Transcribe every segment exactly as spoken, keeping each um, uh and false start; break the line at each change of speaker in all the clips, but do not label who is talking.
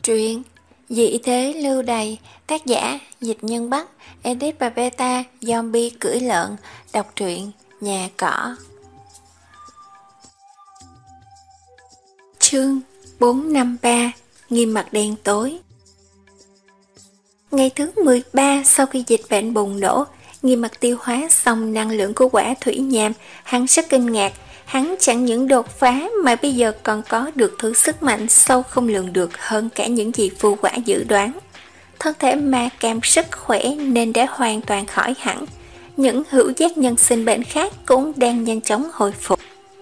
Truyện Dị thế lưu đày, tác giả Dịch Nhân Bắc, edit và beta Zombie cưỡi lợn. Đọc truyện Nhà Cỏ. Chương bốn năm ba. Nghiêm mặt đen tối. Ngày thứ mười ba sau khi dịch bệnh bùng nổ, Nghiêm mặt tiêu hóa xong năng lượng của quả thủy nham, hắn rất kinh ngạc. Hắn chẳng những đột phá mà bây giờ còn có được thứ sức mạnh sâu không lường được hơn cả những gì phù quả dự đoán. Thân thể ma cam rất khỏe nên đã hoàn toàn khỏi hẳn. Những hữu giác nhân sinh bệnh khác cũng đang nhanh chóng hồi phục.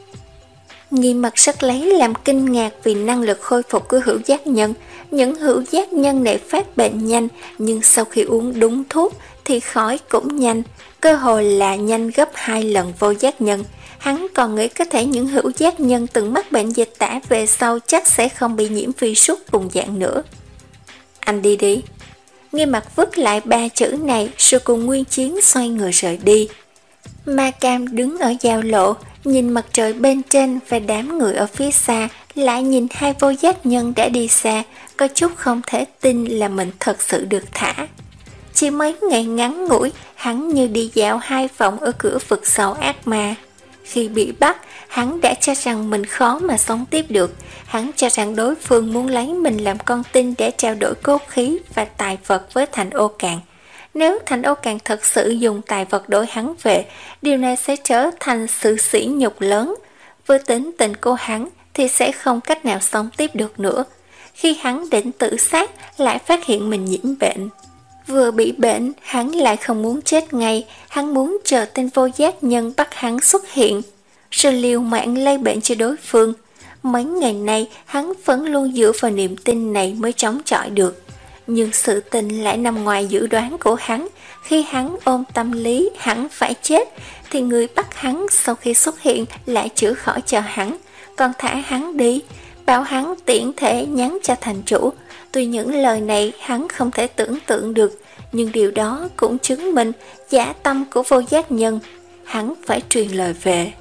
Nghiêm mặt rất lấy làm kinh ngạc vì năng lực khôi phục của hữu giác nhân. Những hữu giác nhân này phát bệnh nhanh, nhưng sau khi uống đúng thuốc thì khỏi cũng nhanh, cơ hội là nhanh gấp hai lần vô giác nhân. Hắn còn nghĩ có thể những hữu giác nhân từng mắc bệnh dịch tả về sau chắc sẽ không bị nhiễm virus cùng dạng nữa. Anh đi đi. Nghiêm mặt vứt lại ba chữ này rồi cùng Nguyên Chiến xoay người rời đi. Ma Cam đứng ở giao lộ, nhìn mặt trời bên trên và đám người ở phía xa, lại nhìn hai vô giác nhân đã đi xa, có chút không thể tin là mình thật sự được thả. Chỉ mấy ngày ngắn ngủi, hắn như đi dạo hai vòng ở cửa vực sâu ác ma. Khi bị bắt, hắn đã cho rằng mình khó mà sống tiếp được. Hắn cho rằng đối phương muốn lấy mình làm con tin để trao đổi cốt khí và tài vật với Thành Ô Càn. Nếu Thành Ô Càn thật sự dùng tài vật đổi hắn về, điều này sẽ trở thành sự sỉ nhục lớn. Với tính tình của hắn thì sẽ không cách nào sống tiếp được nữa. Khi hắn định tự sát, lại phát hiện mình nhiễm bệnh. Vừa bị bệnh, hắn lại không muốn chết ngay, hắn muốn chờ tên vô giác nhân bắt hắn xuất hiện, rồi liều mạng lây bệnh cho đối phương. Mấy ngày nay, hắn vẫn luôn dựa vào niềm tin này mới chống chọi được. Nhưng sự tình lại nằm ngoài dự đoán của hắn. Khi hắn ôm tâm lý hắn phải chết, thì người bắt hắn sau khi xuất hiện lại chữa khỏi cho hắn, còn thả hắn đi, bảo hắn tiện thể nhắn cho thành chủ. Tuy những lời này hắn không thể tưởng tượng được, nhưng điều đó cũng chứng minh dã tâm của vô giác nhân. Hắn phải truyền lời về.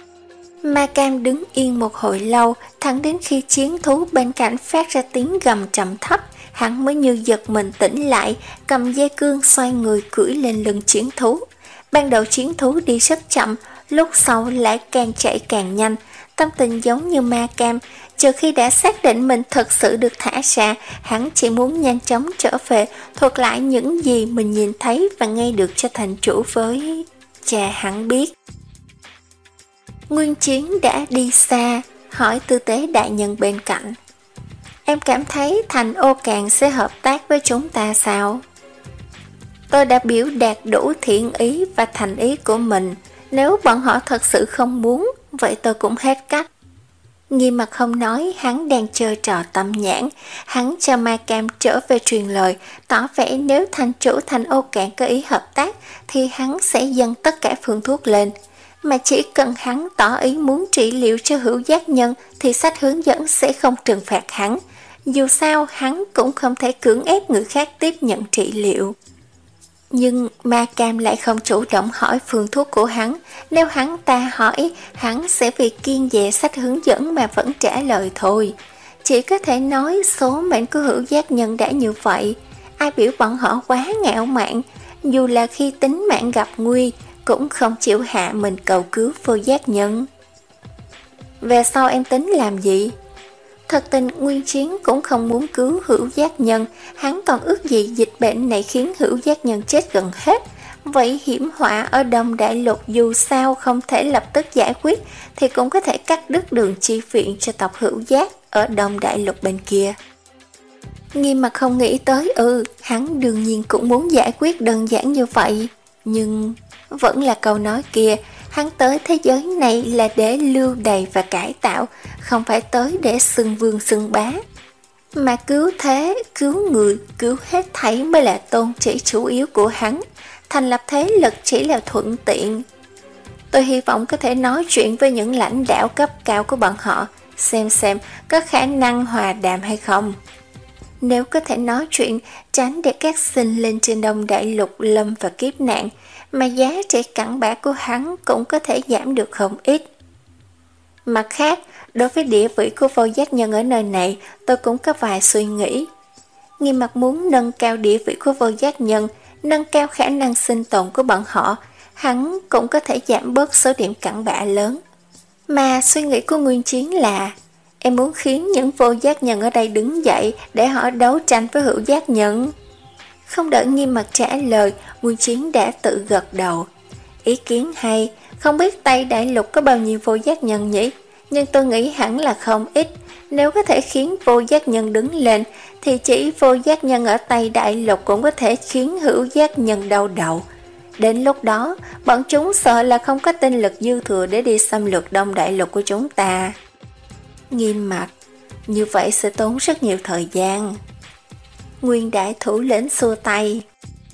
Ma Cam đứng yên một hồi lâu, thẳng đến khi chiến thú bên cạnh phát ra tiếng gầm trầm thấp, hắn mới như giật mình tỉnh lại, cầm dây cương xoay người cưỡi lên lưng chiến thú. Ban đầu chiến thú đi rất chậm, lúc sau lại càng chạy càng nhanh. Tâm tình giống như Ma Cam, trừ khi đã xác định mình thật sự được thả ra, hắn chỉ muốn nhanh chóng trở về, thuật lại những gì mình nhìn thấy và nghe được cho thành chủ với cha hắn biết. Nguyên Chiến đã đi xa, hỏi tư tế đại nhân bên cạnh. Em cảm thấy Thành Ô Càn sẽ hợp tác với chúng ta sao? Tôi đã biểu đạt đủ thiện ý và thành ý của mình. Nếu bọn họ thật sự không muốn, vậy tôi cũng hết cách. Nghiêm mặt không nói, hắn đang chơi trò tâm nhãn. Hắn cho Ma Cam trở về truyền lời, tỏ vẻ nếu thành chủ Thành Ô Càn có ý hợp tác thì hắn sẽ dâng tất cả phương thuốc lên. Mà chỉ cần hắn tỏ ý muốn trị liệu cho hữu giác nhân thì sách hướng dẫn sẽ không trừng phạt hắn. Dù sao hắn cũng không thể cưỡng ép người khác tiếp nhận trị liệu. Nhưng Ma Cam lại không chủ động hỏi phương thuốc của hắn. Nếu hắn ta hỏi, hắn sẽ vì kiêng dè sách hướng dẫn mà vẫn trả lời thôi. Chỉ có thể nói số mệnh của hữu giác nhân đã như vậy. Ai biểu bọn họ quá ngạo mạn, dù là khi tính mạng gặp nguy cũng không chịu hạ mình cầu cứu vô giác nhân. Về sau em tính làm gì? Thật tình Nguyên Chiến cũng không muốn cứu hữu giác nhân, hắn còn ước gì dịch bệnh này khiến hữu giác nhân chết gần hết. Vậy hiểm họa ở Đông Đại Lục dù sao không thể lập tức giải quyết thì cũng có thể cắt đứt đường chi viện cho tộc hữu giác ở Đông Đại Lục bên kia. Nghiêm mặt không nghĩ tới, ừ, hắn đương nhiên cũng muốn giải quyết đơn giản như vậy. Nhưng vẫn là câu nói kia, hắn tới thế giới này là để lưu đày và cải tạo, không phải tới để xưng vương xưng bá. Mà cứu thế, cứu người, cứu hết thảy mới là tôn chỉ chủ yếu của hắn. Thành lập thế lực chỉ là thuận tiện. Tôi hy vọng có thể nói chuyện với những lãnh đạo cấp cao của bọn họ, xem xem có khả năng hòa đàm hay không. Nếu có thể nói chuyện, tránh để các sinh lên trên Đông Đại Lục lâm và kiếp nạn, mà giá trị cặn bã của hắn cũng có thể giảm được không ít. Mặt khác, đối với địa vị của vô giác nhân ở nơi này, tôi cũng có vài suy nghĩ. Nghiêm Mặc muốn nâng cao địa vị của vô giác nhân, nâng cao khả năng sinh tồn của bọn họ, hắn cũng có thể giảm bớt số điểm cặn bã lớn. Mà suy nghĩ của Nguyên Chiến là, em muốn khiến những vô giác nhân ở đây đứng dậy để họ đấu tranh với hữu giác nhân. Không đợi Nghiêm Mặc trả lời, Nguyên Chiến đã tự gật đầu. Ý kiến hay, không biết Tây Đại Lục có bao nhiêu vô giác nhân nhỉ? Nhưng tôi nghĩ hẳn là không ít. Nếu có thể khiến vô giác nhân đứng lên, thì chỉ vô giác nhân ở Tây Đại Lục cũng có thể khiến hữu giác nhân đau đầu. Đến lúc đó, bọn chúng sợ là không có tinh lực dư thừa để đi xâm lược Đông Đại Lục của chúng ta. Nghiêm Mặc, như vậy sẽ tốn rất nhiều thời gian. Nguyên Đại Thủ lĩnh xua tay.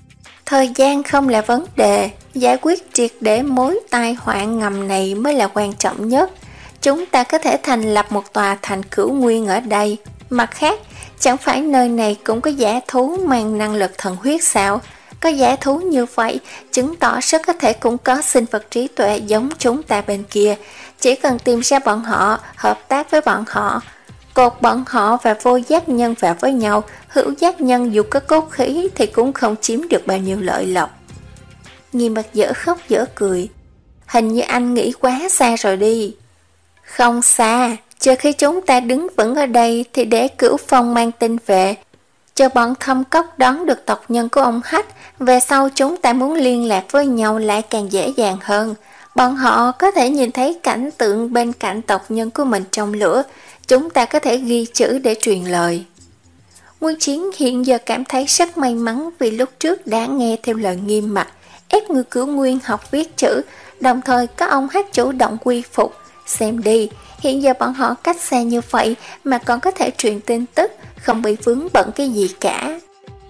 Thời gian không là vấn đề, giải quyết triệt để mối tai họa ngầm này mới là quan trọng nhất. Chúng ta có thể thành lập một tòa thành Cửu Nguyên ở đây. Mặt khác, chẳng phải nơi này cũng có dã thú mang năng lực thần huyết sao? Có dã thú như vậy, chứng tỏ rất có thể cũng có sinh vật trí tuệ giống chúng ta bên kia. Chỉ cần tìm ra bọn họ, hợp tác với bọn họ, cột bọn họ và vô giác nhân vào với nhau, hữu giác nhân dù có cốt khí thì cũng không chiếm được bao nhiêu lợi lộc. Nghiêm Mặc dở khóc dở cười. Hình như anh nghĩ quá xa rồi đi. Không xa, chờ khi chúng ta đứng vững ở đây thì để Cửu Phong mang tin về. Chờ bọn Thâm Cốc đón được tộc nhân của ông Hách, về sau chúng ta muốn liên lạc với nhau lại càng dễ dàng hơn. Bọn họ có thể nhìn thấy cảnh tượng bên cạnh tộc nhân của mình trong lửa, chúng ta có thể ghi chữ để truyền lời. Nguyên Chiến hiện giờ cảm thấy rất may mắn vì lúc trước đã nghe theo lời Nghiêm Mặc, ép người Cửu Nguyên học viết chữ, đồng thời có ông Hách chủ động quy phục. Xem đi, hiện giờ bọn họ cách xa như vậy mà còn có thể truyền tin tức, không bị vướng bận cái gì cả.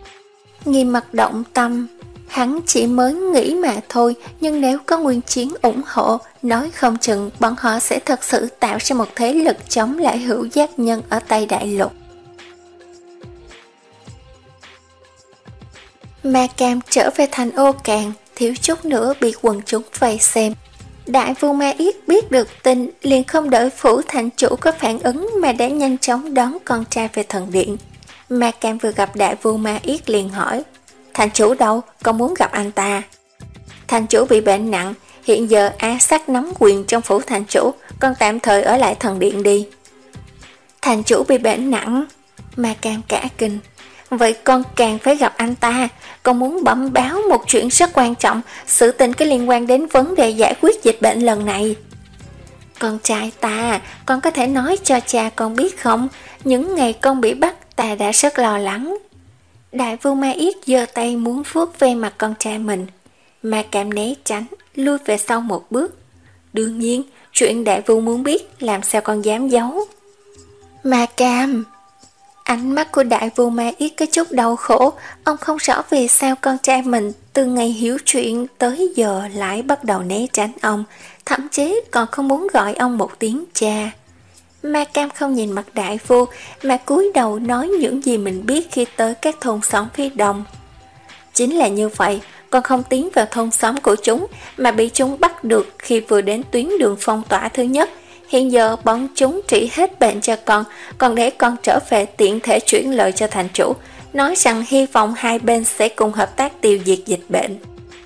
Nghiêm Mặc động tâm, hắn chỉ mới nghĩ mà thôi, nhưng nếu có Nguyên Chiến ủng hộ, nói không chừng bọn họ sẽ thật sự tạo ra một thế lực chống lại hữu giác nhân ở Tây Đại Lục. Ma Cam trở về thành Ô Càn, thiếu chút nữa bị quần chúng vây xem. Đại Vu Ma Yết biết được tin, liền không đợi phủ thành chủ có phản ứng mà đã nhanh chóng đón con trai về thần điện. Ma Cam vừa gặp Đại Vu Ma Yết liền hỏi, thành chủ đâu, con muốn gặp anh ta. Thành chủ bị bệnh nặng, hiện giờ A Sắc nắm quyền trong phủ thành chủ, con tạm thời ở lại thần điện đi. Thành chủ bị bệnh nặng, Ma Cam cả kinh. Vậy con càng phải gặp anh ta, con muốn bẩm báo một chuyện rất quan trọng, sự tình có liên quan đến vấn đề giải quyết dịch bệnh lần này. Con trai ta, con có thể nói cho cha con biết không? Những ngày con bị bắt, ta đã rất lo lắng. Đại Vu Ma Yết giơ tay muốn vuốt ve mặt con trai mình. Ma Cam né tránh, lui về sau một bước. Đương nhiên, chuyện Đại Vu muốn biết, làm sao con dám giấu. Ma Cam... Ánh mắt của Đại Vu Ma Yết có chút đau khổ, ông không rõ vì sao con trai mình từ ngày hiểu chuyện tới giờ lại bắt đầu né tránh ông, thậm chí còn không muốn gọi ông một tiếng cha. Ma Cam không nhìn mặt Đại Vu mà cúi đầu nói những gì mình biết khi tới các thôn xóm phía đông. Chính là như vậy, con không tiến vào thôn xóm của chúng mà bị chúng bắt được khi vừa đến tuyến đường phong tỏa thứ nhất. Hiện giờ bọn chúng trị hết bệnh cho con, còn để con trở về tiện thể chuyển lời cho thành chủ, nói rằng hy vọng hai bên sẽ cùng hợp tác tiêu diệt dịch bệnh.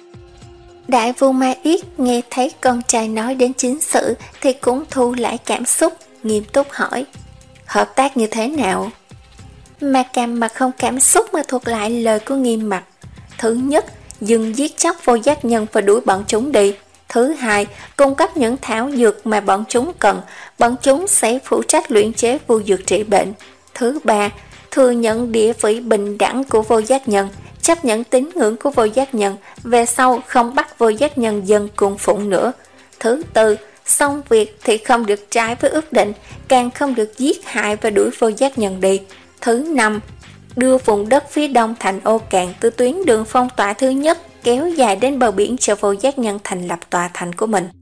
Đại Vu Ma Yết nghe thấy con trai nói đến chính sự thì cũng thu lại cảm xúc, nghiêm túc hỏi, hợp tác như thế nào? Ma Cam mà không cảm xúc mà thuật lại lời của Nghiêm Mặc. Thứ nhất, dừng giết chóc vô giác nhân và đuổi bọn chúng đi. Thứ hai, cung cấp những thảo dược mà bọn chúng cần, bọn chúng sẽ phụ trách luyện chế vu dược trị bệnh. Thứ ba, thừa nhận địa vị bình đẳng của vô giác nhân, chấp nhận tín ngưỡng của vô giác nhân, về sau không bắt vô giác nhân dân cung phụng nữa. Thứ tư, xong việc thì không được trái với ước định, càng không được giết hại và đuổi vô giác nhân đi. Thứ năm, đưa vùng đất phía đông thành Ô Càn từ tuyến đường phong tỏa thứ nhất kéo dài đến bờ biển cho vô giác nhân thành lập tòa thành của mình.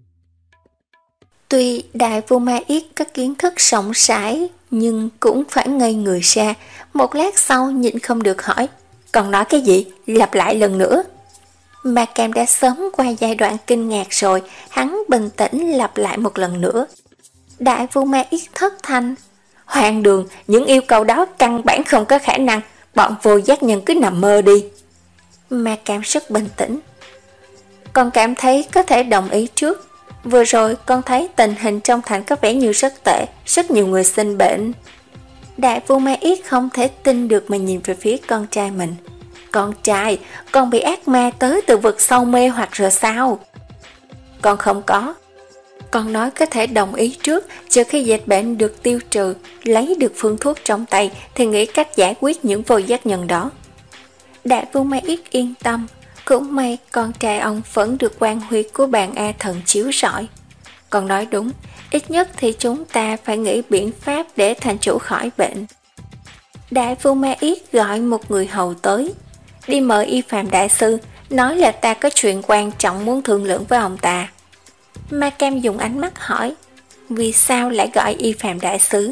Tuy Đại Vu Ma Yết có kiến thức rộng rãi, nhưng cũng phải ngây người ra. Một lát sau nhịn không được hỏi, còn nói cái gì? Lặp lại lần nữa. Ma Cam đã sớm qua giai đoạn kinh ngạc rồi, hắn bình tĩnh lặp lại một lần nữa. Đại Vu Ma Yết thất thanh: Hoàng đường, những yêu cầu đó căn bản không có khả năng, bọn vô giác nhân cứ nằm mơ đi. Ma Cam rất bình tĩnh: Con cảm thấy có thể đồng ý trước. Vừa rồi con thấy tình hình trong thành có vẻ như rất tệ, rất nhiều người sinh bệnh. Đại Vu Ma Yết không thể tin được mà nhìn về phía con trai mình. Con trai, con bị ác ma tới từ vực sâu mê hoặc rồi sao? Con không có. Con nói có thể đồng ý trước, chờ khi dịch bệnh được tiêu trừ, lấy được phương thuốc trong tay thì nghĩ cách giải quyết những vô giác nhân đó. Đại Vu Ma Yết yên tâm, cũng may con trai ông vẫn được quan huyết của bàn A thần chiếu rọi. Con nói đúng, ít nhất thì chúng ta phải nghĩ biện pháp để thành chủ khỏi bệnh. Đại Vu Ma Yết gọi một người hầu tới, đi mời Y Phàm đại sư, nói là ta có chuyện quan trọng muốn thương lượng với ông ta. Ma Cam dùng ánh mắt hỏi, vì sao lại gọi Y Phàm đại sư?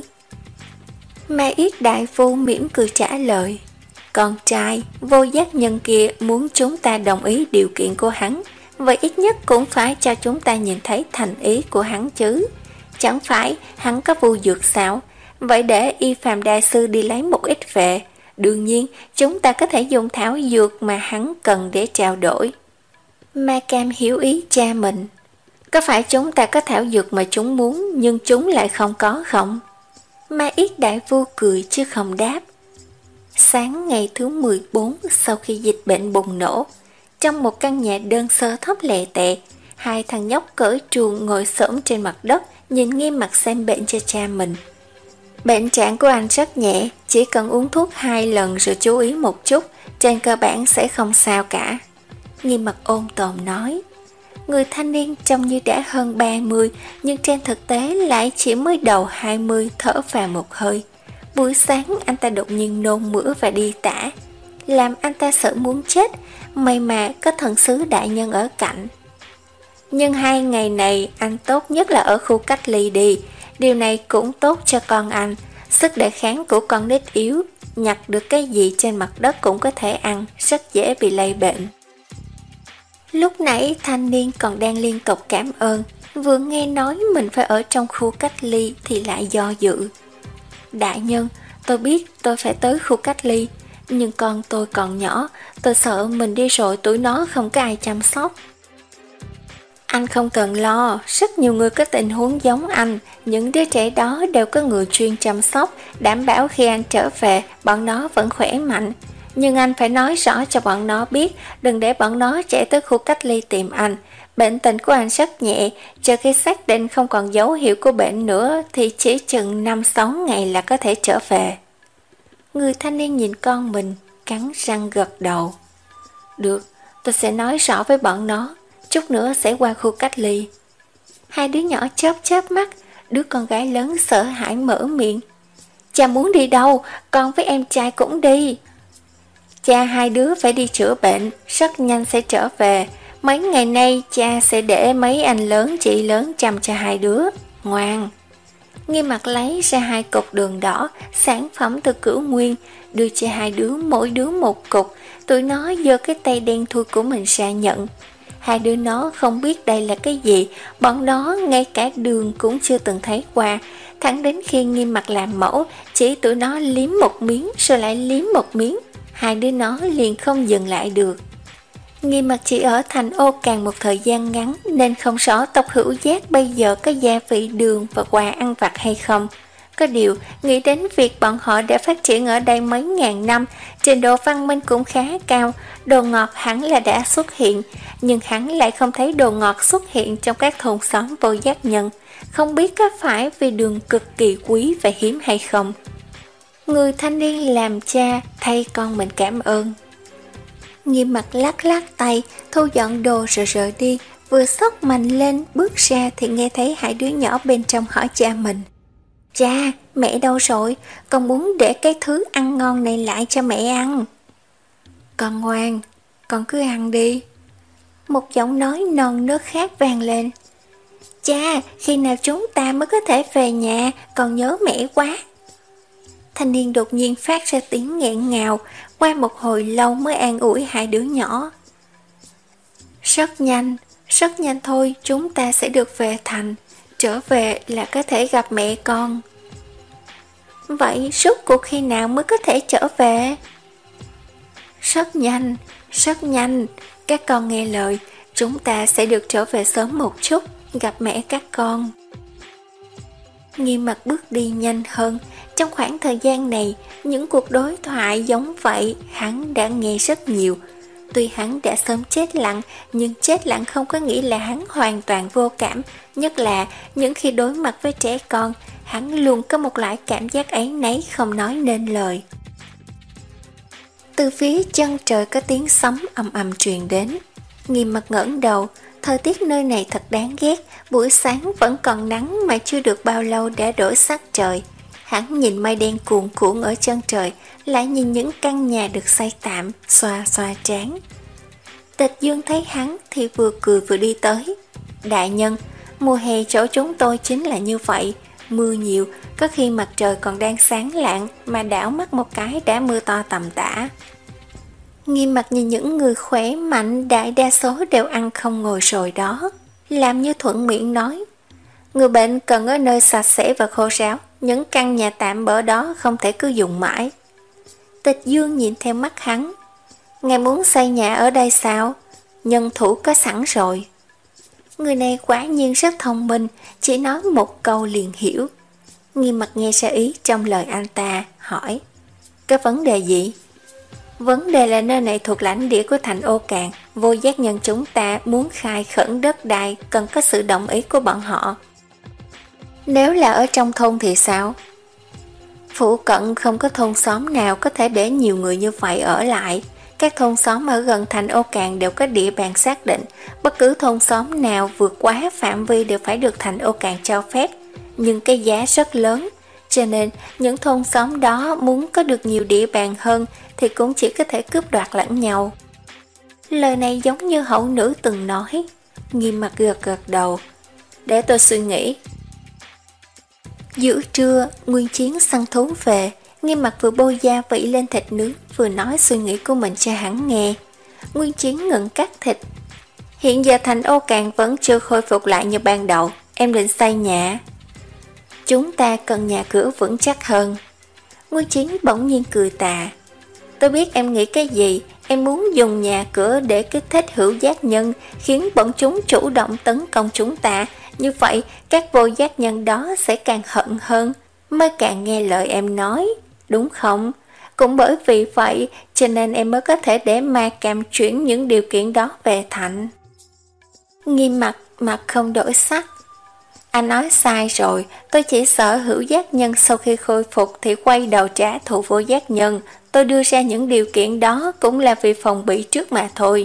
Ma Yết đại phu mỉm cười trả lời, con trai, vô giác nhân kia muốn chúng ta đồng ý điều kiện của hắn, vậy ít nhất cũng phải cho chúng ta nhìn thấy thành ý của hắn chứ. Chẳng phải hắn có vu dược sao? Vậy để Y Phàm đại sư đi lấy một ít về. Đương nhiên, chúng ta có thể dùng thảo dược mà hắn cần để trao đổi. Ma Cam hiểu ý cha mình. Có phải chúng ta có thảo dược mà chúng muốn, nhưng chúng lại không có không? Ma Yết đại phu cười chứ không đáp. Sáng ngày thứ mười bốn sau khi dịch bệnh bùng nổ, trong một căn nhà đơn sơ thấp lè tè, hai thằng nhóc cởi truồng ngồi xổm trên mặt đất, nhìn nghiêm mặt xem bệnh cho cha mình. Bệnh trạng của anh rất nhẹ, chỉ cần uống thuốc hai lần rồi chú ý một chút, trên cơ bản sẽ không sao cả. Nghiêm mặt ôn tồn nói. Người thanh niên trông như đã hơn ba mươi, nhưng trên thực tế lại chỉ mới đầu hai mươi, thở phào một hơi. Buổi sáng anh ta đột nhiên nôn mửa và đi tả, làm anh ta sợ muốn chết, may mà có thần sứ đại nhân ở cạnh. Nhưng hai ngày này anh tốt nhất là ở khu cách ly đi, điều này cũng tốt cho con anh, sức đề kháng của con nít yếu, nhặt được cái gì trên mặt đất cũng có thể ăn, rất dễ bị lây bệnh. Lúc nãy thanh niên còn đang liên tục cảm ơn, vừa nghe nói mình phải ở trong khu cách ly thì lại do dự. Đại nhân, tôi biết tôi phải tới khu cách ly, nhưng con tôi còn nhỏ, tôi sợ mình đi rồi tụi nó không có ai chăm sóc. Anh không cần lo, rất nhiều người có tình huống giống anh, những đứa trẻ đó đều có người chuyên chăm sóc, đảm bảo khi anh trở về, bọn nó vẫn khỏe mạnh. Nhưng anh phải nói rõ cho bọn nó biết, đừng để bọn nó chạy tới khu cách ly tìm anh. Bệnh tình của anh rất nhẹ, chờ khi xác định không còn dấu hiệu của bệnh nữa thì chỉ chừng năm sáu ngày là có thể trở về. Người thanh niên nhìn con mình, cắn răng gật đầu. Được, tôi sẽ nói rõ với bọn nó, chút nữa sẽ qua khu cách ly. Hai đứa nhỏ chớp chớp mắt, đứa con gái lớn sợ hãi mở miệng. Cha muốn đi đâu, con với em trai cũng đi. Cha hai đứa phải đi chữa bệnh, rất nhanh sẽ trở về. Mấy ngày nay cha sẽ để mấy anh lớn chị lớn chăm cho hai đứa. Ngoan. Nghiêm mặt lấy ra hai cục đường đỏ, sản phẩm từ Cửu Nguyên, đưa cho hai đứa mỗi đứa một cục. Tụi nó giơ cái tay đen thui của mình ra nhận. Hai đứa nó không biết đây là cái gì, bọn nó ngay cả đường cũng chưa từng thấy qua. Thẳng đến khi Nghiêm mặt làm mẫu, chỉ tụi nó liếm một miếng rồi lại liếm một miếng. Hai đứa nó liền không dừng lại được. Nghiêm mặt chỉ ở thành Ô Càng một thời gian ngắn nên không rõ tộc Hữu Giác bây giờ có gia vị đường và quà ăn vặt hay không. Có điều, nghĩ đến việc bọn họ đã phát triển ở đây mấy ngàn năm, trình độ văn minh cũng khá cao, đồ ngọt hẳn là đã xuất hiện, nhưng hắn lại không thấy đồ ngọt xuất hiện trong các thôn xóm vô giác nhân. Không biết có phải vì đường cực kỳ quý và hiếm hay không. Người thanh niên làm cha thay con mình cảm ơn. Nghiêm mặt lắc lắc tay, thu dọn đồ rồi rời đi, vừa xốc mạnh lên bước ra thì nghe thấy hai đứa nhỏ bên trong hỏi cha mình. Cha, mẹ đâu rồi? Con muốn để cái thứ ăn ngon này lại cho mẹ ăn. Con ngoan, con cứ ăn đi. Một giọng nói non nớt khác vang lên. Cha, khi nào chúng ta mới có thể về nhà, con nhớ mẹ quá. Thanh niên đột nhiên phát ra tiếng nghẹn ngào, qua một hồi lâu mới an ủi hai đứa nhỏ. Rất nhanh, rất nhanh thôi chúng ta sẽ được về thành. trở về là có thể gặp mẹ con. Vậy rốt cuộc khi nào mới có thể trở về? Rất nhanh, rất nhanh, các con nghe lời, chúng ta sẽ được trở về sớm một chút, gặp mẹ các con. Nghiêm Mặt bước đi nhanh hơn. Trong khoảng thời gian này, những cuộc đối thoại giống vậy hắn đã nghe rất nhiều. Tuy hắn đã sớm chết lặng, nhưng chết lặng không có nghĩa là hắn hoàn toàn vô cảm. Nhất là những khi đối mặt với trẻ con, hắn luôn có một loại cảm giác áy náy không nói nên lời. Từ phía chân trời có tiếng sấm ầm ầm truyền đến. Nghiêm Mặt ngẩng đầu, thời tiết nơi này thật đáng ghét, buổi sáng vẫn còn nắng mà chưa được bao lâu đã đổi sắc trời. Hắn nhìn mây đen cuồn cuộn ở chân trời, lại nhìn những căn nhà được xây tạm, xoa xoa trán. Tịch Dương thấy hắn thì vừa cười vừa đi tới. Đại nhân, mùa hè chỗ chúng tôi chính là như vậy, mưa nhiều, có khi mặt trời còn đang sáng lạng mà đảo mắt một cái đã mưa to tầm tã. Nghiêm Mặt nhìn những người khỏe mạnh đại đa số đều ăn không ngồi rồi đó, làm như thuận miệng nói. Người bệnh cần ở nơi sạch sẽ và khô ráo, những căn nhà tạm bỡ đó không thể cứ dùng mãi. Tịch Dương nhìn theo mắt hắn. Ngài muốn xây nhà ở đây sao? Nhân thủ có sẵn rồi. Người này quả nhiên rất thông minh, chỉ nói một câu liền hiểu. Nghiêm Mặt nghe ra ý trong lời anh ta, hỏi. Cái vấn đề gì? Vấn đề là nơi này thuộc lãnh địa của thành Ô Cạn, vô giác nhân chúng ta muốn khai khẩn đất đai cần có sự đồng ý của bọn họ. Nếu là ở trong thôn thì sao? Phụ cận không có thôn xóm nào có thể để nhiều người như vậy ở lại. Các thôn xóm ở gần thành Ô Cạn đều có địa bàn xác định, bất cứ thôn xóm nào vượt quá phạm vi đều phải được thành Ô Cạn cho phép, nhưng cái giá rất lớn, cho nên những thôn xóm đó muốn có được nhiều địa bàn hơn thì cũng chỉ có thể cướp đoạt lẫn nhau. Lời này giống như hậu nữ từng nói. Nghiêm Mặt gật gật đầu. Để tôi suy nghĩ. Giữa trưa, Nguyên Chiến săn thú về. Nghiêm Mặt vừa bôi gia vị lên thịt nướng, vừa nói suy nghĩ của mình cho hắn nghe. Nguyên Chiến ngừng cắt thịt. Hiện giờ thành Ô Cạn vẫn chưa khôi phục lại như ban đầu. Em định xây nhà. Chúng ta cần nhà cửa vững chắc hơn. Nguyên Chiến bỗng nhiên cười tà. Tôi biết em nghĩ cái gì. Em muốn dùng nhà cửa để kích thích hữu giác nhân, khiến bọn chúng chủ động tấn công chúng ta. Như vậy, các vô giác nhân đó sẽ càng hận hơn, mới càng nghe lời em nói, đúng không? Cũng bởi vì vậy, cho nên em mới có thể để Ma Cam chuyển những điều kiện đó về thành. Nghiêm Mặt, mặt không đổi sắc. Anh nói sai rồi, tôi chỉ sợ hữu giác nhân sau khi khôi phục thì quay đầu trả thù vô giác nhân. Tôi đưa ra những điều kiện đó cũng là vì phòng bị trước mà thôi.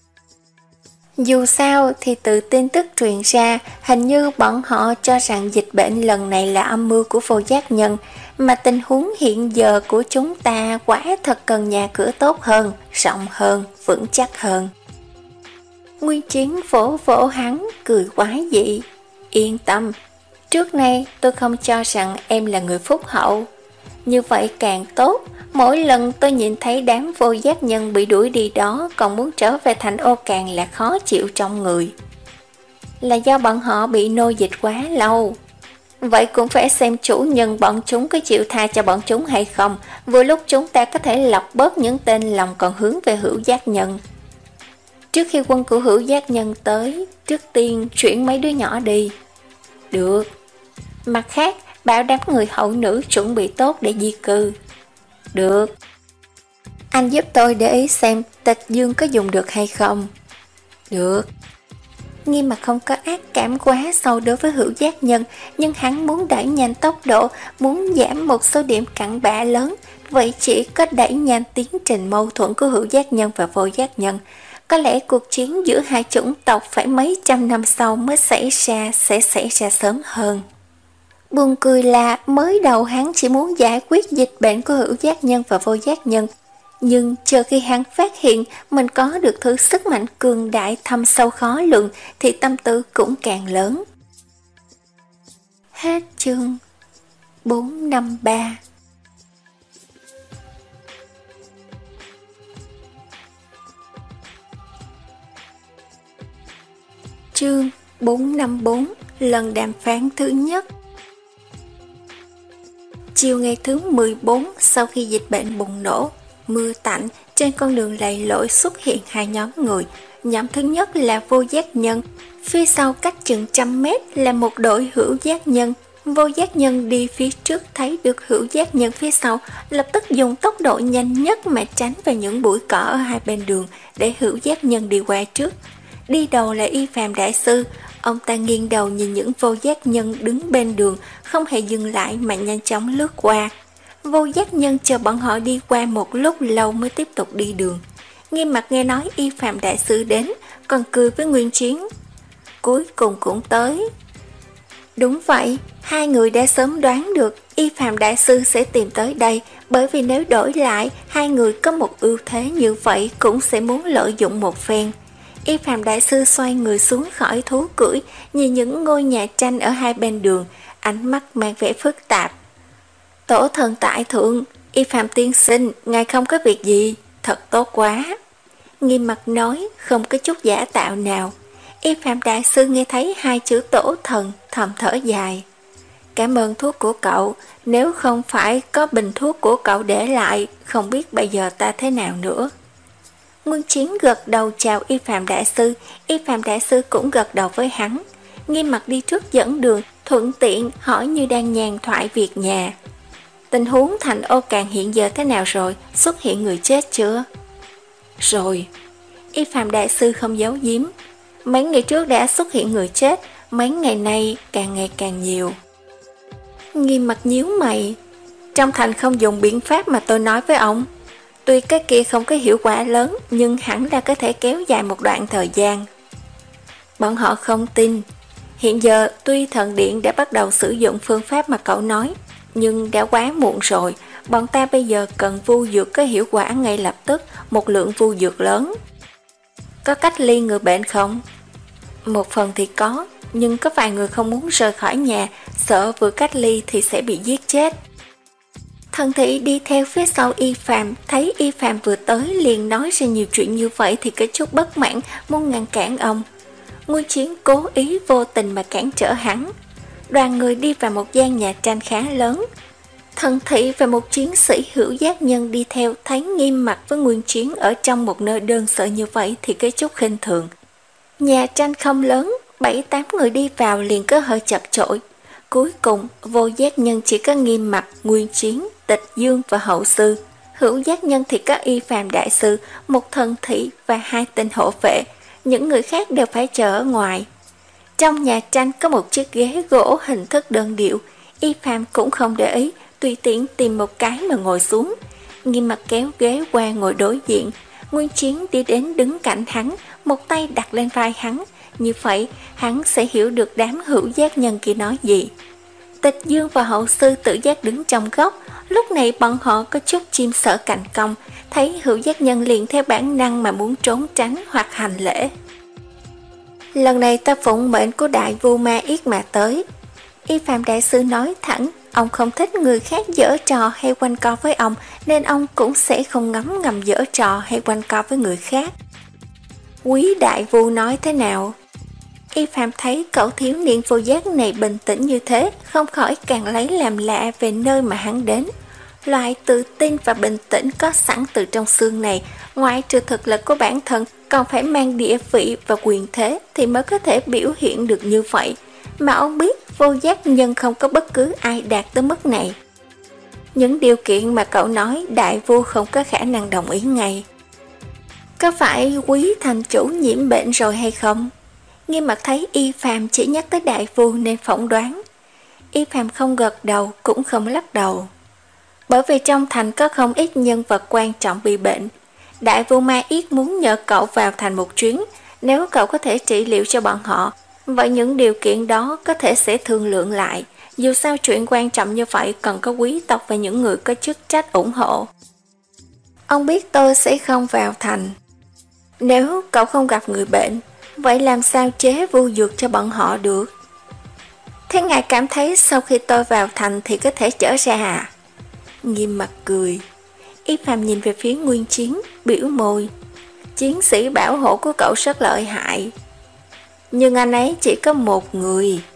Dù sao thì từ tin tức truyền ra, hình như bọn họ cho rằng dịch bệnh lần này là âm mưu của vô giác nhân, mà tình huống hiện giờ của chúng ta quả thật cần nhà cửa tốt hơn, rộng hơn, vững chắc hơn. Nguyên Chiến vỗ vỗ hắn, cười quái dị. Yên tâm, trước nay tôi không cho rằng em là người phúc hậu. Như vậy càng tốt, mỗi lần tôi nhìn thấy đám vô giác nhân bị đuổi đi đó còn muốn trở về thành Ô Cạn là khó chịu trong người. Là do bọn họ bị nô dịch quá lâu. Vậy cũng phải xem chủ nhân bọn chúng có chịu tha cho bọn chúng hay không, vừa lúc chúng ta có thể lọc bớt những tên lòng còn hướng về hữu giác nhân. Trước khi quân của hữu giác nhân tới, trước tiên chuyển mấy đứa nhỏ đi. Được. Mặt khác, bảo đám người hậu nữ chuẩn bị tốt để di cư. Được. Anh giúp tôi để ý xem Tịch Dương có dùng được hay không. Được. Nghiêm Mặt không có ác cảm quá sâu đối với hữu giác nhân, nhưng hắn muốn đẩy nhanh tốc độ, muốn giảm một số điểm cặn bã lớn, vậy chỉ có đẩy nhanh tiến trình mâu thuẫn của hữu giác nhân và vô giác nhân. Có lẽ cuộc chiến giữa hai chủng tộc phải mấy trăm năm sau mới xảy ra, sẽ xảy ra sớm hơn. Buồn cười là mới đầu hắn chỉ muốn giải quyết dịch bệnh của hữu giác nhân và vô giác nhân, nhưng chờ khi hắn phát hiện mình có được thứ sức mạnh cường đại thâm sâu khó lường thì tâm tư cũng càng lớn. Hết chương bốn năm ba. Chương bốn năm bốn, Lần đàm phán thứ nhất. Chiều ngày thứ mười bốn sau khi dịch bệnh bùng nổ, mưa tạnh, trên con đường lầy lội xuất hiện hai nhóm người. Nhóm thứ nhất là vô giác nhân, phía sau cách chừng trăm mét là một đội hữu giác nhân. Vô giác nhân đi phía trước thấy được hữu giác nhân phía sau, lập tức dùng tốc độ nhanh nhất mà tránh vào những bụi cỏ ở hai bên đường để hữu giác nhân đi qua trước. Đi đầu là Y Phàm đại sư, ông ta nghiêng đầu nhìn những vô giác nhân đứng bên đường, không hề dừng lại mà nhanh chóng lướt qua. Vô giác nhân chờ bọn họ đi qua một lúc lâu mới tiếp tục đi đường. Nghiêm Mặc nghe nói Y Phàm đại sư đến, còn cười với Nguyên Chiến. Cuối cùng cũng tới. Đúng vậy, hai người đã sớm đoán được Y Phàm đại sư sẽ tìm tới đây, bởi vì nếu đổi lại, hai người có một ưu thế như vậy cũng sẽ muốn lợi dụng một phen. Y Phàm đại sư xoay người xuống khỏi thú cưỡi, nhìn những ngôi nhà tranh ở hai bên đường, ánh mắt mang vẻ phức tạp. Tổ thần tại thượng, Y Phàm tiên sinh, ngài không có việc gì, thật tốt quá. Nghiêm Mặc nói, không có chút giả tạo nào. Y Phàm đại sư nghe thấy hai chữ tổ thần, thầm thở dài. Cảm ơn thuốc của cậu, nếu không phải có bình thuốc của cậu để lại, không biết bây giờ ta thế nào nữa. Nguyên Chiến gật đầu chào Y Phàm đại sư, Y Phàm đại sư cũng gật đầu với hắn. Nghiêm Mặc đi trước dẫn đường, thuận tiện hỏi như đang nhàn thoại việc nhà. Tình huống thành Ô Càn hiện giờ thế nào rồi, xuất hiện người chết chưa? Rồi. Y Phàm đại sư không giấu giếm. Mấy ngày trước đã xuất hiện người chết, mấy ngày nay càng ngày càng nhiều. Nghiêm Mặc nhíu mày. Trong thành không dùng biện pháp mà tôi nói với ông. Tuy cái kia không có hiệu quả lớn, nhưng hẳn là có thể kéo dài một đoạn thời gian. Bọn họ không tin. Hiện giờ tuy thần điện đã bắt đầu sử dụng phương pháp mà cậu nói, nhưng đã quá muộn rồi. Bọn ta bây giờ cần vu dược có hiệu quả ngay lập tức, một lượng vu dược lớn. Có cách ly người bệnh không? Một phần thì có, nhưng có vài người không muốn rời khỏi nhà, sợ vừa cách ly thì sẽ bị giết chết. Thần thị đi theo phía sau Y Phàm, thấy Y Phàm vừa tới liền nói ra nhiều chuyện như vậy thì có chút bất mãn, muốn ngăn cản ông. Nguyên Chiến cố ý vô tình mà cản trở hắn. Đoàn người đi vào một gian nhà tranh khá lớn. Thần thị và một chiến sĩ hữu giác nhân đi theo, thấy Nghiêm Mặc với Nguyên Chiến ở trong một nơi đơn sơ như vậy thì có chút khinh thường. Nhà tranh không lớn, bảy tám người đi vào liền có hơi chật chội. Cuối cùng, vô giác nhân chỉ có Nghiêm Mặc, Nguyên Chiến, Tịch Dương và hậu sư. Hữu giác nhân thì có Y Phàm đại sư, một thần thị và hai tên hộ vệ. Những người khác đều phải chờ ở ngoài. Trong nhà tranh có một chiếc ghế gỗ hình thức đơn điệu. Y Phàm cũng không để ý, tùy tiện tìm một cái mà ngồi xuống. Nghiêm Mặc kéo ghế qua ngồi đối diện. Nguyên Chiến đi đến đứng cạnh hắn, một tay đặt lên vai hắn. Như vậy, hắn sẽ hiểu được đám hữu giác nhân kia nói gì. Tịch Dương và hậu sư tự giác đứng trong góc. Lúc này bọn họ có chút chim sợ cành cong, thấy hữu giác nhân liền theo bản năng mà muốn trốn tránh hoặc hành lễ. Lần này ta phụng mệnh của đại vu Ma Yết mà tới. Y Phàm đại sư nói thẳng, ông không thích người khác giở trò hay quanh co với ông, nên ông cũng sẽ không ngấm ngầm giở trò hay quanh co với người khác. Quý đại vu nói thế nào? Y Phàm thấy cậu thiếu niên vô giác này bình tĩnh như thế, không khỏi càng lấy làm lạ về nơi mà hắn đến. Loại tự tin và bình tĩnh có sẵn từ trong xương này, ngoài trừ thực lực của bản thân, còn phải mang địa vị và quyền thế thì mới có thể biểu hiện được như vậy. Mà ông biết vô giác nhân không có bất cứ ai đạt tới mức này. Những điều kiện mà cậu nói đại vu không có khả năng đồng ý ngay. Có phải quý thành chủ nhiễm bệnh rồi hay không? Nghiêm Mặc thấy Y Phàm chỉ nhắc tới đại vu nên phỏng đoán. Y Phàm không gật đầu cũng không lắc đầu. Bởi vì trong thành có không ít nhân vật quan trọng bị bệnh. Đại vu Ma Yết muốn nhờ cậu vào thành một chuyến. Nếu cậu có thể trị liệu cho bọn họ, vậy những điều kiện đó có thể sẽ thương lượng lại. Dù sao chuyện quan trọng như vậy cần có quý tộc và những người có chức trách ủng hộ. Ông biết tôi sẽ không vào thành. Nếu cậu không gặp người bệnh, vậy làm sao chế vu dược cho bọn họ được? Thế ngài cảm thấy sau khi tôi vào thành thì có thể trở ra à? Nghiêm Mặc cười. Y Phàm nhìn về phía Nguyên Chiến, biểu môi. Chiến sĩ bảo hộ của cậu rất lợi hại. Nhưng anh ấy chỉ có một người.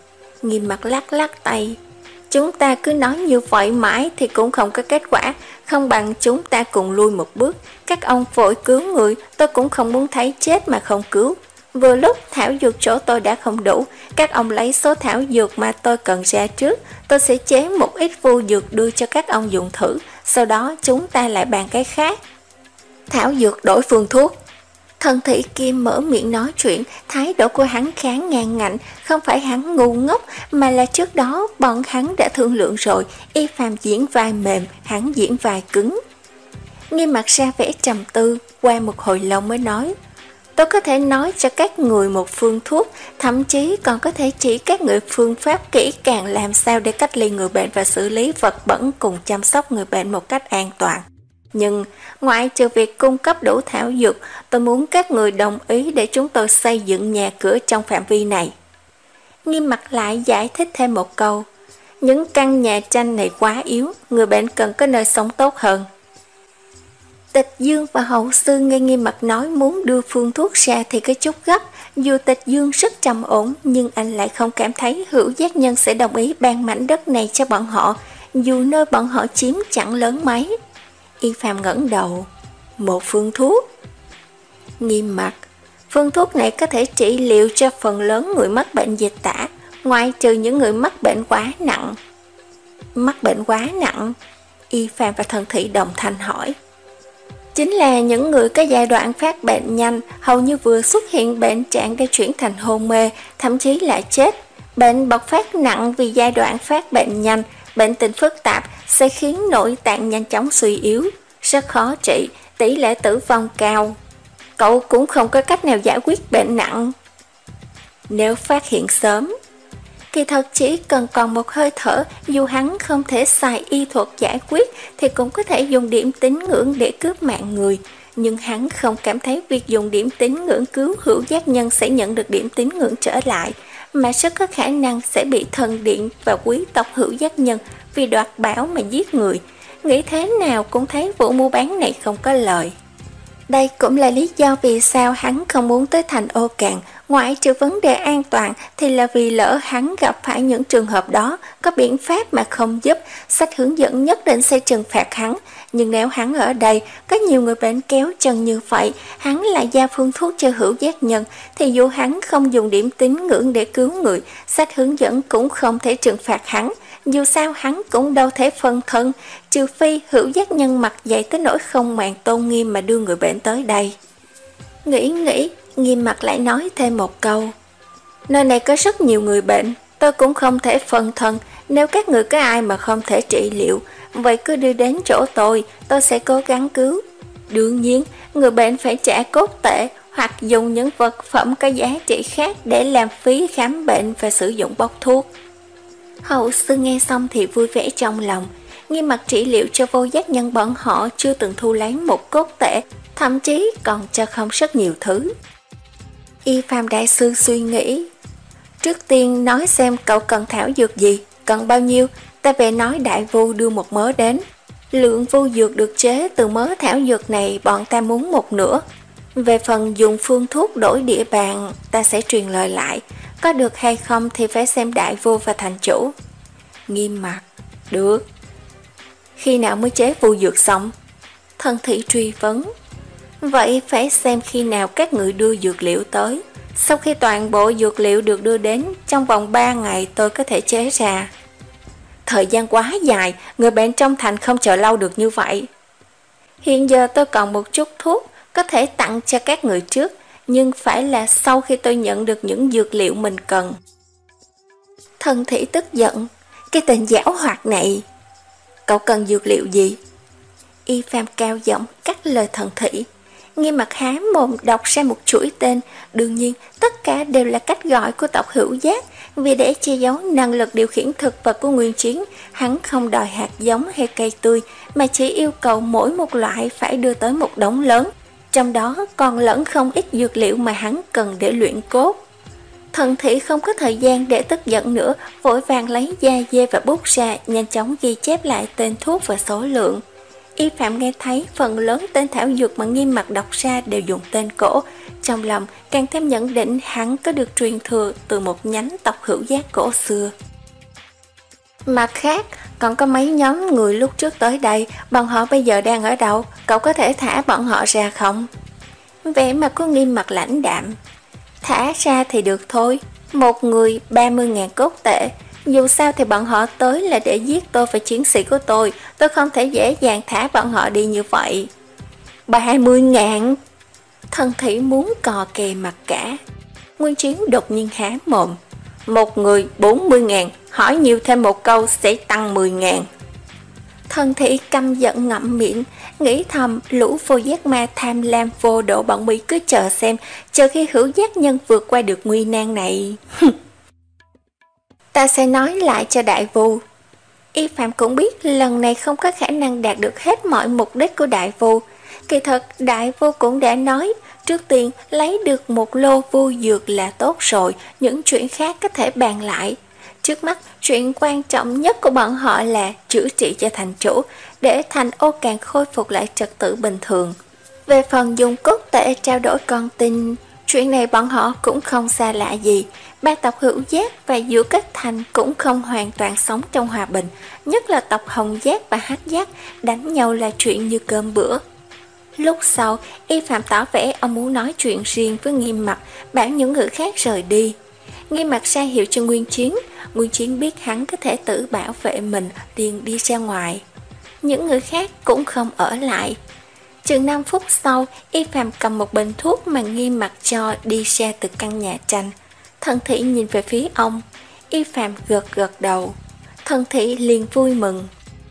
Nghiêm Mặt lắc lắc tay. Chúng ta cứ nói như vậy mãi thì cũng không có kết quả, không bằng chúng ta cùng lui một bước. Các ông vội cứu người, tôi cũng không muốn thấy chết mà không cứu. Vừa lúc thảo dược chỗ tôi đã không đủ, các ông lấy số thảo dược mà tôi cần ra trước, tôi sẽ chế một ít vu dược đưa cho các ông dùng thử, sau đó chúng ta lại bàn cái khác. Thảo dược đổi phương thuốc. Thần Thị Kim mở miệng nói chuyện, thái độ của hắn khá ngang ngạnh, không phải hắn ngu ngốc, mà là trước đó bọn hắn đã thương lượng rồi, Y Phàm diễn vai mềm, hắn diễn vai cứng. Nghiêm Mặt ra vẻ trầm tư, qua một hồi lâu mới nói, tôi có thể nói cho các người một phương thuốc, thậm chí còn có thể chỉ các người phương pháp kỹ càng làm sao để cách ly người bệnh và xử lý vật bẩn cùng chăm sóc người bệnh một cách an toàn. Nhưng ngoại trừ việc cung cấp đủ thảo dược, tôi muốn các người đồng ý để chúng tôi xây dựng nhà cửa trong phạm vi này. Nghiêm Mặt lại giải thích thêm một câu, những căn nhà tranh này quá yếu, người bệnh cần có nơi sống tốt hơn. Tịch Dương và hậu sư nghe Nghiêm Mặt nói muốn đưa phương thuốc ra thì có chút gấp, dù Tịch Dương rất trầm ổn nhưng anh lại không cảm thấy Hữu Giác Nhân sẽ đồng ý ban mảnh đất này cho bọn họ, dù nơi bọn họ chiếm chẳng lớn mấy. Y Phàm ngẩng đầu, một phương thuốc. Nghiêm Mặt, phương thuốc này có thể trị liệu cho phần lớn người mắc bệnh dịch tả, ngoại trừ những người mắc bệnh quá nặng. Mắc bệnh quá nặng? Y Phàm và Thần Thị đồng thanh hỏi. Chính là những người có giai đoạn phát bệnh nhanh, hầu như vừa xuất hiện bệnh trạng đã chuyển thành hôn mê, thậm chí là chết. Bệnh bộc phát nặng vì giai đoạn phát bệnh nhanh, bệnh tình phức tạp sẽ khiến nội tạng nhanh chóng suy yếu, rất khó trị, tỷ lệ tử vong cao. Cậu cũng không có cách nào giải quyết bệnh nặng. Nếu phát hiện sớm, kỳ thật chỉ cần còn một hơi thở, dù hắn không thể xài y thuật giải quyết thì cũng có thể dùng điểm tín ngưỡng để cướp mạng người. Nhưng hắn không cảm thấy việc dùng điểm tín ngưỡng cứu Hữu Giác Nhân sẽ nhận được điểm tín ngưỡng trở lại, mà rất có khả năng sẽ bị thần điện và quý tộc Hữu Giác Nhân vì đoạt bảo mà giết người. Nghĩ thế nào cũng thấy vụ mua bán này không có lợi. Đây cũng là lý do vì sao hắn không muốn tới thành Ô Cạn, ngoại trừ vấn đề an toàn thì là vì lỡ hắn gặp phải những trường hợp đó, có biện pháp mà không giúp, sách hướng dẫn nhất định sẽ trừng phạt hắn. Nhưng nếu hắn ở đây, có nhiều người bệnh kéo chân như vậy, hắn lại giao phương thuốc cho Hữu Giác Nhân, thì dù hắn không dùng điểm tín ngưỡng để cứu người, sách hướng dẫn cũng không thể trừng phạt hắn. Dù sao hắn cũng đâu thể phân thân, trừ phi Hữu Giác Nhân mặt dậy tới nỗi không màng tôn nghiêm mà đưa người bệnh tới đây. Nghĩ nghĩ, Nghiêm Mặt lại nói thêm một câu. Nơi này có rất nhiều người bệnh, tôi cũng không thể phân thân, nếu các người có ai mà không thể trị liệu, vậy cứ đưa đến chỗ tôi, tôi sẽ cố gắng cứu. Đương nhiên, người bệnh phải trả cốt tệ hoặc dùng những vật phẩm có giá trị khác để làm phí khám bệnh và sử dụng bốc thuốc. Hậu sư nghe xong thì vui vẻ trong lòng. Nghiêm Mặt trị liệu cho Vô Giác Nhân bọn họ chưa từng thu lấy một cốt tệ, thậm chí còn cho không rất nhiều thứ. Y Phàm đại sư suy nghĩ, trước tiên nói xem cậu cần thảo dược gì, cần bao nhiêu, ta về nói đại vu đưa một mớ đến. Lượng vu dược được chế từ mớ thảo dược này bọn ta muốn một nửa. Về phần dùng phương thuốc đổi địa bàn, ta sẽ truyền lời lại, có được hay không thì phải xem đại vu và thành chủ. Nghiêm Mặt, được. Khi nào mới chế vu dược xong? Thần Thị truy vấn. Vậy phải xem khi nào các người đưa dược liệu tới. Sau khi toàn bộ dược liệu được đưa đến, trong vòng ba ngày tôi có thể chế ra. Thời gian quá dài, người bệnh trong thành không chờ lâu được như vậy. Hiện giờ tôi còn một chút thuốc, có thể tặng cho các người trước, nhưng phải là sau khi tôi nhận được những dược liệu mình cần. Thần Thị tức giận, cái tên giảo hoạt này. Cậu cần dược liệu gì? Y Phàm cao giọng cắt lời Thần Thị. Nghiêm Mặt há mồm đọc ra một chuỗi tên, đương nhiên tất cả đều là cách gọi của tộc Hữu Giác. Vì để che giấu năng lực điều khiển thực vật của Nguyên Chiến, hắn không đòi hạt giống hay cây tươi, mà chỉ yêu cầu mỗi một loại phải đưa tới một đống lớn, trong đó còn lẫn không ít dược liệu mà hắn cần để luyện cốt. Thần Thị không có thời gian để tức giận nữa, vội vàng lấy da dê và bút ra, nhanh chóng ghi chép lại tên thuốc và số lượng. Y Phạm nghe thấy phần lớn tên thảo dược mà Nghiêm Mặt đọc ra đều dùng tên cổ, trong lòng càng thêm nhận định hắn có được truyền thừa từ một nhánh tộc hữu giác cổ xưa. Mặt khác, còn có mấy nhóm người lúc trước tới đây, bọn họ bây giờ đang ở đâu, cậu có thể thả bọn họ ra không? Vẻ mặt của Nghiêm Mặc lãnh đạm. Thả ra thì được thôi, một người ba mươi ngàn cốt tệ, dù sao thì bọn họ tới là để giết tôi và chiến sĩ của tôi, tôi không thể dễ dàng thả bọn họ đi như vậy. ba mươi ngàn? Thần Thủy muốn cò kè mặt cả. Nguyên Chiến đột nhiên há mồm. Một người bốn mươi ngàn, hỏi nhiều thêm một câu sẽ tăng mười ngàn. Thần Thị căm giận ngậm miệng, nghĩ thầm lũ vô giác ma tham lam vô độ bọn Mỹ cứ chờ xem, chờ khi hữu giác nhân vượt qua được nguy nan này. Ta sẽ nói lại cho Đại Vu. Y Phạm cũng biết lần này không có khả năng đạt được hết mọi mục đích của Đại Vu. Kỳ thật Đại Vu cũng đã nói, trước tiên lấy được một lô vu dược là tốt rồi, những chuyện khác có thể bàn lại. Trước mắt, chuyện quan trọng nhất của bọn họ là chữa trị cho thành chủ, để thành ô càng khôi phục lại trật tự bình thường. Về phần dùng cốt tệ trao đổi con tin, chuyện này bọn họ cũng không xa lạ gì. Ba tộc hữu giác và giữa các thành cũng không hoàn toàn sống trong hòa bình, nhất là tộc hồng giác và hắc giác đánh nhau là chuyện như cơm bữa. Lúc sau, Y Phạm tỏ vẻ ông muốn nói chuyện riêng với Nghiêm Mặc, bảo những người khác rời đi. Nghiêm Mặc ra hiệu cho Nguyên Chiến, Nguyên Chiến biết hắn có thể tự bảo vệ mình, liền đi ra ngoài. Những người khác cũng không ở lại. Chừng năm phút sau, Y Phạm cầm một bình thuốc mà Nghiêm Mặc cho đi ra từ căn nhà tranh. Thần Thị nhìn về phía ông, Y Phạm gật gật đầu. Thần Thị liền vui mừng.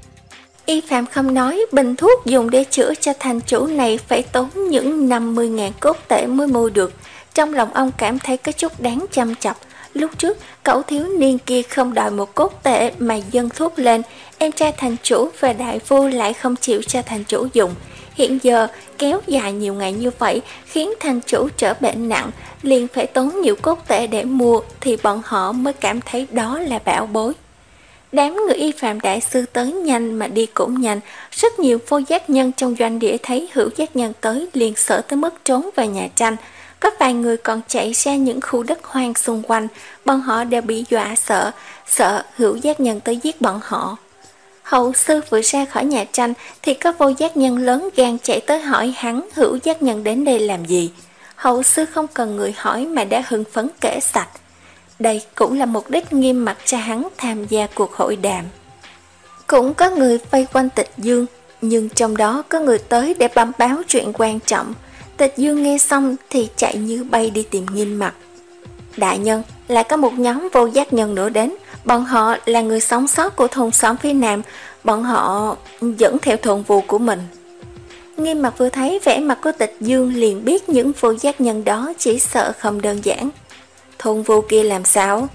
Y Phạm không nói bình thuốc dùng để chữa cho thành chủ này phải tốn những năm mươi ngàn cốt tệ mới mua được. Trong lòng ông cảm thấy có chút đáng chăm chọc. Lúc trước, cậu thiếu niên kia không đòi một cốt tệ mà dâng thuốc lên, em trai thành chủ và đại phu lại không chịu cho thành chủ dùng. Hiện giờ, kéo dài nhiều ngày như vậy khiến thành chủ trở bệnh nặng, liền phải tốn nhiều cốt tệ để mua thì bọn họ mới cảm thấy đó là bảo bối. Đám người Y Phạm đại sư tới nhanh mà đi cũng nhanh, rất nhiều vô giác nhân trong doanh địa thấy hữu giác nhân tới liền sợ tới mức trốn vào nhà tranh. Có vài người còn chạy ra những khu đất hoang xung quanh, bọn họ đều bị dọa sợ, sợ hữu giác nhân tới giết bọn họ. Hậu sư vừa ra khỏi nhà tranh thì có vô giác nhân lớn gan chạy tới hỏi hắn hữu giác nhân đến đây làm gì. Hậu sư không cần người hỏi mà đã hưng phấn kể sạch. Đây cũng là mục đích Nghiêm Mặc cho hắn tham gia cuộc hội đàm. Cũng có người vây quanh Tịch Dương, nhưng trong đó có người tới để bẩm báo chuyện quan trọng. Tịch Dương nghe xong thì chạy như bay đi tìm Nghiêm Mặc. Đại nhân, lại có một nhóm vô giác nhân nữa đến. Bọn họ là người sống sót của thôn xóm phía Nam. Bọn họ dẫn theo thôn vụ của mình. Nghiêm Mặc vừa thấy vẻ mặt của Tịch Dương liền biết những vô giác nhân đó chỉ sợ không đơn giản. Thôn vô kia làm sao?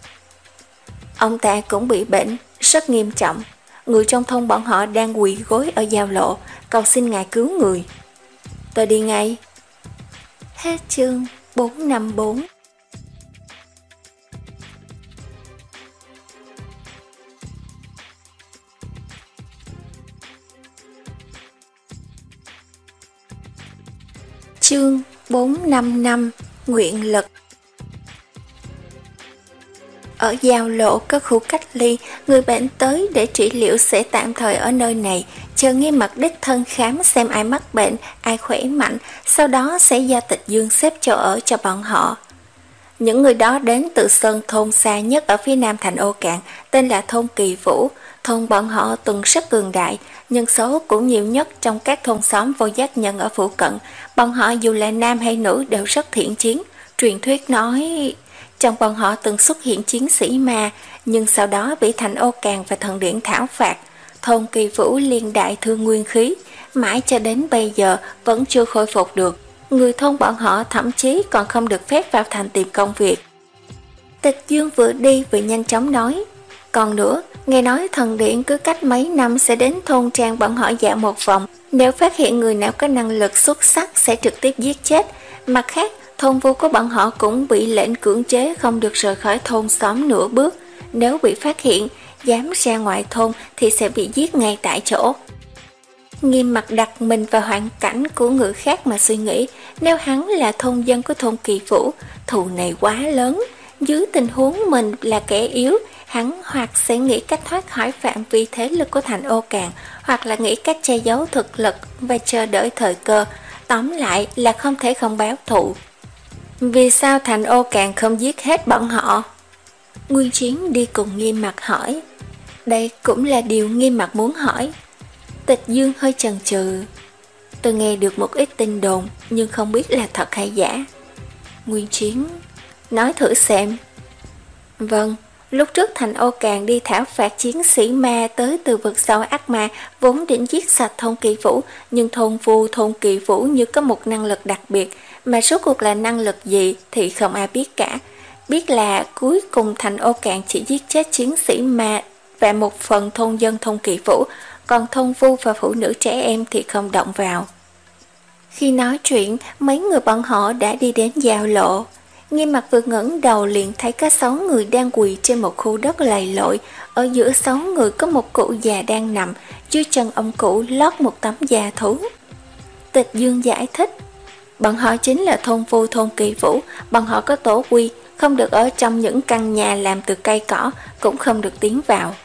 Ông ta cũng bị bệnh, rất nghiêm trọng. Người trong thôn bọn họ đang quỳ gối ở giao lộ, cầu xin ngài cứu người. Tôi đi ngay. Hết chương bốn năm bốn. Chương bốn năm năm. Nguyện lực. Ở giao lộ có khu cách ly, người bệnh tới để trị liệu sẽ tạm thời ở nơi này, chờ Nghiêm Mặc đích thân khám xem ai mắc bệnh, ai khỏe mạnh, sau đó sẽ do Tịch Dương xếp chỗ ở cho bọn họ. Những người đó đến từ sơn thôn xa nhất ở phía nam thành Ô Cạn, tên là thôn Kỳ Vũ. Thôn bọn họ từng rất cường đại, nhân số cũng nhiều nhất trong các thôn xóm vô giác nhân ở phụ cận. Bọn họ dù là nam hay nữ đều rất thiện chiến. Truyền thuyết nói trong bọn họ từng xuất hiện chiến sĩ ma, nhưng sau đó bị thành Ô Càn và thần điện thảo phạt. Thôn Kỳ Vũ liền đại thương nguyên khí, mãi cho đến bây giờ vẫn chưa khôi phục được. Người thôn bọn họ thậm chí còn không được phép vào thành tìm công việc. Tịch Dương vừa đi vừa nhanh chóng nói. Còn nữa, nghe nói thần điện cứ cách mấy năm sẽ đến thôn trang bọn họ dạo một vòng. Nếu phát hiện người nào có năng lực xuất sắc sẽ trực tiếp giết chết. Mặt khác, thôn vô của bọn họ cũng bị lệnh cưỡng chế không được rời khỏi thôn xóm nửa bước. Nếu bị phát hiện, dám ra ngoài thôn thì sẽ bị giết ngay tại chỗ. Nghiêm mặt đặt mình vào hoàn cảnh của người khác mà suy nghĩ, nếu hắn là thôn dân của thôn Kỳ Phủ, thù này quá lớn. Dưới tình huống mình là kẻ yếu, hắn hoặc sẽ nghĩ cách thoát khỏi phạm vi thế lực của thành Ô Càn, hoặc là nghĩ cách che giấu thực lực và chờ đợi thời cơ. Tóm lại là không thể không báo thù. Vì sao thành Ô Càn không giết hết bọn họ? Nguyên Chiến đi cùng Nghiêm mặt hỏi. Đây cũng là điều Nghiêm mặt muốn hỏi. Tịch Dương hơi chần chừ. Tôi nghe được một ít tin đồn, nhưng không biết là thật hay giả. Nguyên Chiến nói thử xem. Vâng, lúc trước thành Ô Càn đi thảo phạt chiến sĩ ma tới từ vực sâu ác ma, vốn định giết sạch thôn Kỳ Phủ, nhưng thôn Vu thôn Kỳ Phủ như có một năng lực đặc biệt, mà số cuộc là năng lực gì thì không ai biết cả. Biết là cuối cùng thành Ô Càn chỉ giết chết chiến sĩ ma và một phần thôn dân thôn Kỳ Phủ, còn thôn Vu và phụ nữ trẻ em thì không động vào. Khi nói chuyện, mấy người bọn họ đã đi đến giao lộ. Nghiêm mặt vừa ngẩng đầu liền thấy có sáu người đang quỳ trên một khu đất lầy lội. Ở giữa sáu người có một cụ già đang nằm, dưới chân ông cụ lót một tấm da thú. Tịch Dương giải thích, bọn họ chính là thôn Vu thôn Kỳ Phủ, bọn họ có tổ quy, không được ở trong những căn nhà làm từ cây cỏ, cũng không được tiến vào.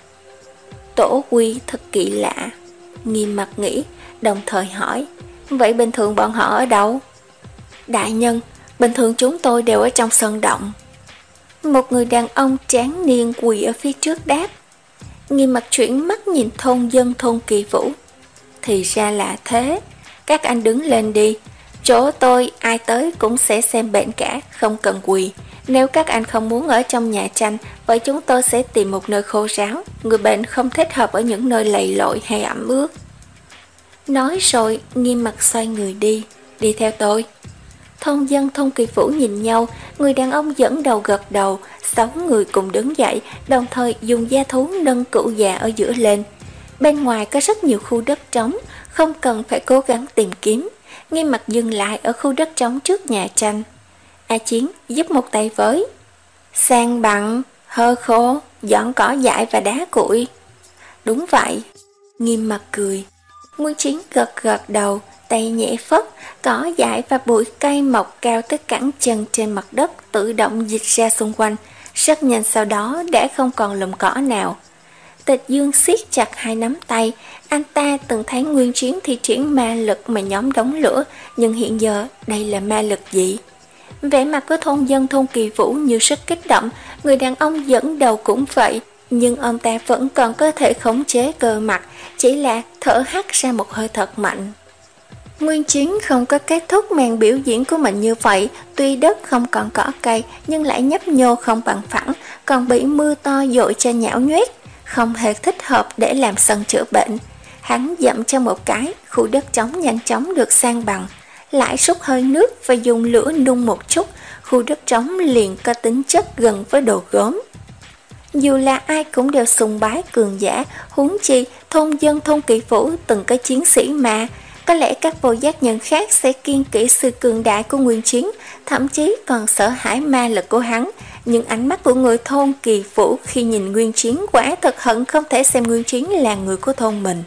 Tổ quy thật kỳ lạ, Nghiêm mặt nghĩ, đồng thời hỏi, vậy bình thường bọn họ ở đâu? Đại nhân, bình thường chúng tôi đều ở trong sân động. Một người đàn ông tráng niên quỳ ở phía trước đáp. Nghiêm mặt chuyển mắt nhìn thôn dân thôn Kỳ Phủ. Thì ra là thế, các anh đứng lên đi. Chỗ tôi ai tới cũng sẽ xem bệnh cả, không cần quỳ. Nếu các anh không muốn ở trong nhà tranh, vậy chúng tôi sẽ tìm một nơi khô ráo. Người bệnh không thích hợp ở những nơi lầy lội hay ẩm ướt. Nói rồi, Nghiêm mặt xoay người đi. Đi theo tôi. Thôn dân thôn Kỳ Phủ nhìn nhau, người đàn ông dẫn đầu gật đầu, sáu người cùng đứng dậy, đồng thời dùng da thú nâng cụ già ở giữa lên. Bên ngoài có rất nhiều khu đất trống, không cần phải cố gắng tìm kiếm. Nghiêm mặt dừng lại ở khu đất trống trước nhà tranh. A Chiến giúp một tay với. San bằng, hơ khô, dọn cỏ dại và đá cuội. Đúng vậy. Nghiêm mặt cười. Nguyên Chiến gật gật đầu, tay nhẹ phất, cỏ dại và bụi cây mọc cao tới cẳng chân trên mặt đất tự động dịch ra xung quanh. Rất nhanh sau đó đã không còn lùm cỏ nào. Tịch Dương siết chặt hai nắm tay. Anh ta từng thấy Nguyên Chiến thi triển ma lực mà nhóm đống lửa, nhưng hiện giờ đây là ma lực gì? Vẻ mặt của thôn dân thôn Kỳ Phủ như rất kích động, người đàn ông dẫn đầu cũng vậy, nhưng ông ta vẫn còn có thể khống chế cơ mặt, chỉ là thở hắt ra một hơi thật mạnh. Nguyên Chiến không có kết thúc màn biểu diễn của mình như vậy, tuy đất không còn cỏ cây nhưng lại nhấp nhô không bằng phẳng, còn bị mưa to dội cho nhão nhoét, không hề thích hợp để làm sân chữa bệnh. Hắn dậm cho một cái, khu đất trống nhanh chóng được san bằng, lại xúc hơi nước và dùng lửa nung một chút, khu đất trống liền có tính chất gần với đồ gốm. Dù là ai cũng đều sùng bái cường giả, huống chi thôn dân thôn Kỳ Phủ từng có chiến sĩ mà. Có lẽ các vô giác nhân khác sẽ kiêng kỵ sự cường đại của Nguyên Chiến, thậm chí còn sợ hãi ma lực của hắn. Nhưng ánh mắt của người thôn Kỳ Phủ khi nhìn Nguyên Chiến quả thật hận không thể xem Nguyên Chiến là người của thôn mình.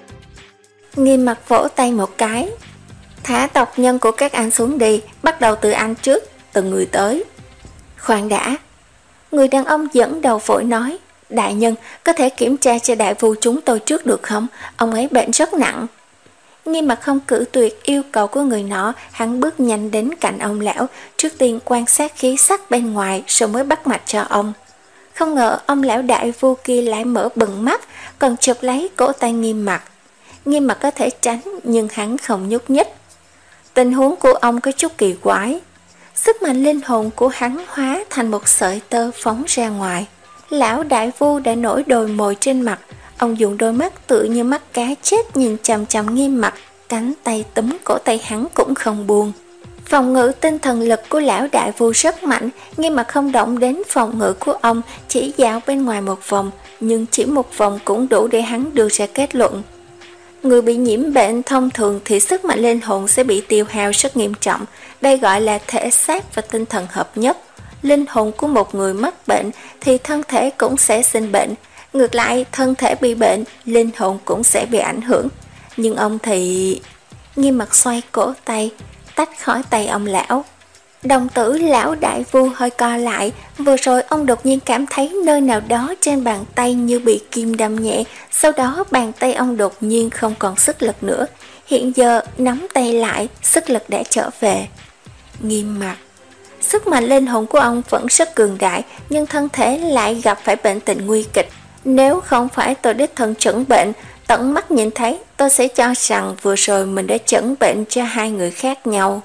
Nghiêm mặt vỗ tay một cái. Thả tộc nhân của các anh xuống đi, bắt đầu từ anh trước, từng người tới. Khoan đã. Người đàn ông dẫn đầu vội nói, đại nhân, có thể kiểm tra cho đại phu chúng tôi trước được không? Ông ấy bệnh rất nặng. Nghiêm mặt không cự tuyệt yêu cầu của người nọ, hắn bước nhanh đến cạnh ông lão, trước tiên quan sát khí sắc bên ngoài rồi mới bắt mạch cho ông. Không ngờ ông lão đại phu kia lại mở bừng mắt, còn chụp lấy cổ tay Nghiêm mặt. Nghiêm mặt có thể tránh nhưng hắn không nhúc nhích. Tình huống của ông có chút kỳ quái. Sức mạnh linh hồn của hắn hóa thành một sợi tơ phóng ra ngoài. Lão đại phu đã nổi đồi mồi trên mặt. Ông dùng đôi mắt tựa như mắt cá chết nhìn chằm chằm Nghiêm mặt, cánh tay túm cổ tay hắn cũng không buông. Phòng ngự tinh thần lực của lão đại phu rất mạnh, Nghiêm mặt không động đến phòng ngự của ông, chỉ dạo bên ngoài một vòng, nhưng chỉ một vòng cũng đủ để hắn đưa ra kết luận. Người bị nhiễm bệnh thông thường thì sức mạnh linh hồn sẽ bị tiêu hao rất nghiêm trọng, đây gọi là thể xác và tinh thần hợp nhất. Linh hồn của một người mắc bệnh thì thân thể cũng sẽ sinh bệnh, ngược lại thân thể bị bệnh, linh hồn cũng sẽ bị ảnh hưởng. Nhưng ông thì... Nghiêm mặt xoay cổ tay, tách khỏi tay ông lão. Đồng tử lão đại vu hơi co lại, vừa rồi ông đột nhiên cảm thấy nơi nào đó trên bàn tay như bị kim đâm nhẹ, sau đó bàn tay ông đột nhiên không còn sức lực nữa. Hiện giờ nắm tay lại, sức lực đã trở về. Nghiêm mặt. Sức mạnh linh hồn của ông vẫn rất cường đại, nhưng thân thể lại gặp phải bệnh tình nguy kịch. Nếu không phải tôi đích thân chẩn bệnh, tận mắt nhìn thấy, tôi sẽ cho rằng vừa rồi mình đã chẩn bệnh cho hai người khác nhau.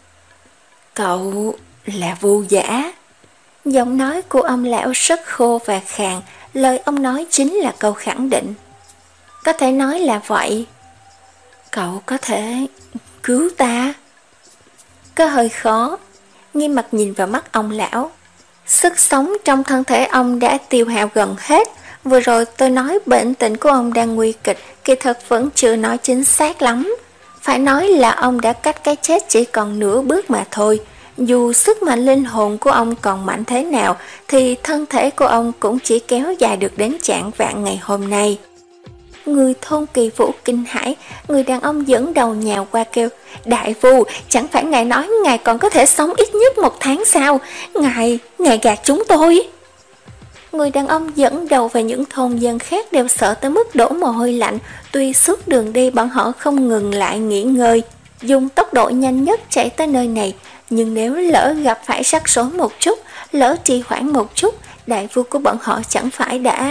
Cậu là Vu Giả. Giọng nói của ông lão rất khô và khàn, lời ông nói chính là câu khẳng định. Có thể nói là vậy. Cậu có thể cứu ta? Có hơi khó. Nghiêm mặt nhìn vào mắt ông lão. Sức sống trong thân thể ông đã tiêu hao gần hết. Vừa rồi tôi nói bệnh tình của ông đang nguy kịch, kỳ thực vẫn chưa nói chính xác lắm. Phải nói là ông đã cách cái chết chỉ còn nửa bước mà thôi. Dù sức mạnh linh hồn của ông còn mạnh thế nào, thì thân thể của ông cũng chỉ kéo dài được đến chạng vạng ngày hôm nay. Người thôn Kỳ Vũ kinh hãi, người đàn ông dẫn đầu nhào qua kêu, Đại Vu, chẳng phải ngài nói ngài còn có thể sống ít nhất một tháng sao? Ngài, ngài gạt chúng tôi. Người đàn ông dẫn đầu và những thôn dân khác đều sợ tới mức đổ mồ hôi lạnh, tuy suốt đường đi bọn họ không ngừng lại nghỉ ngơi, dùng tốc độ nhanh nhất chạy tới nơi này, nhưng nếu lỡ gặp phải rắc rối một chút, lỡ trì hoãn một chút, đại vu của bọn họ chẳng phải đã...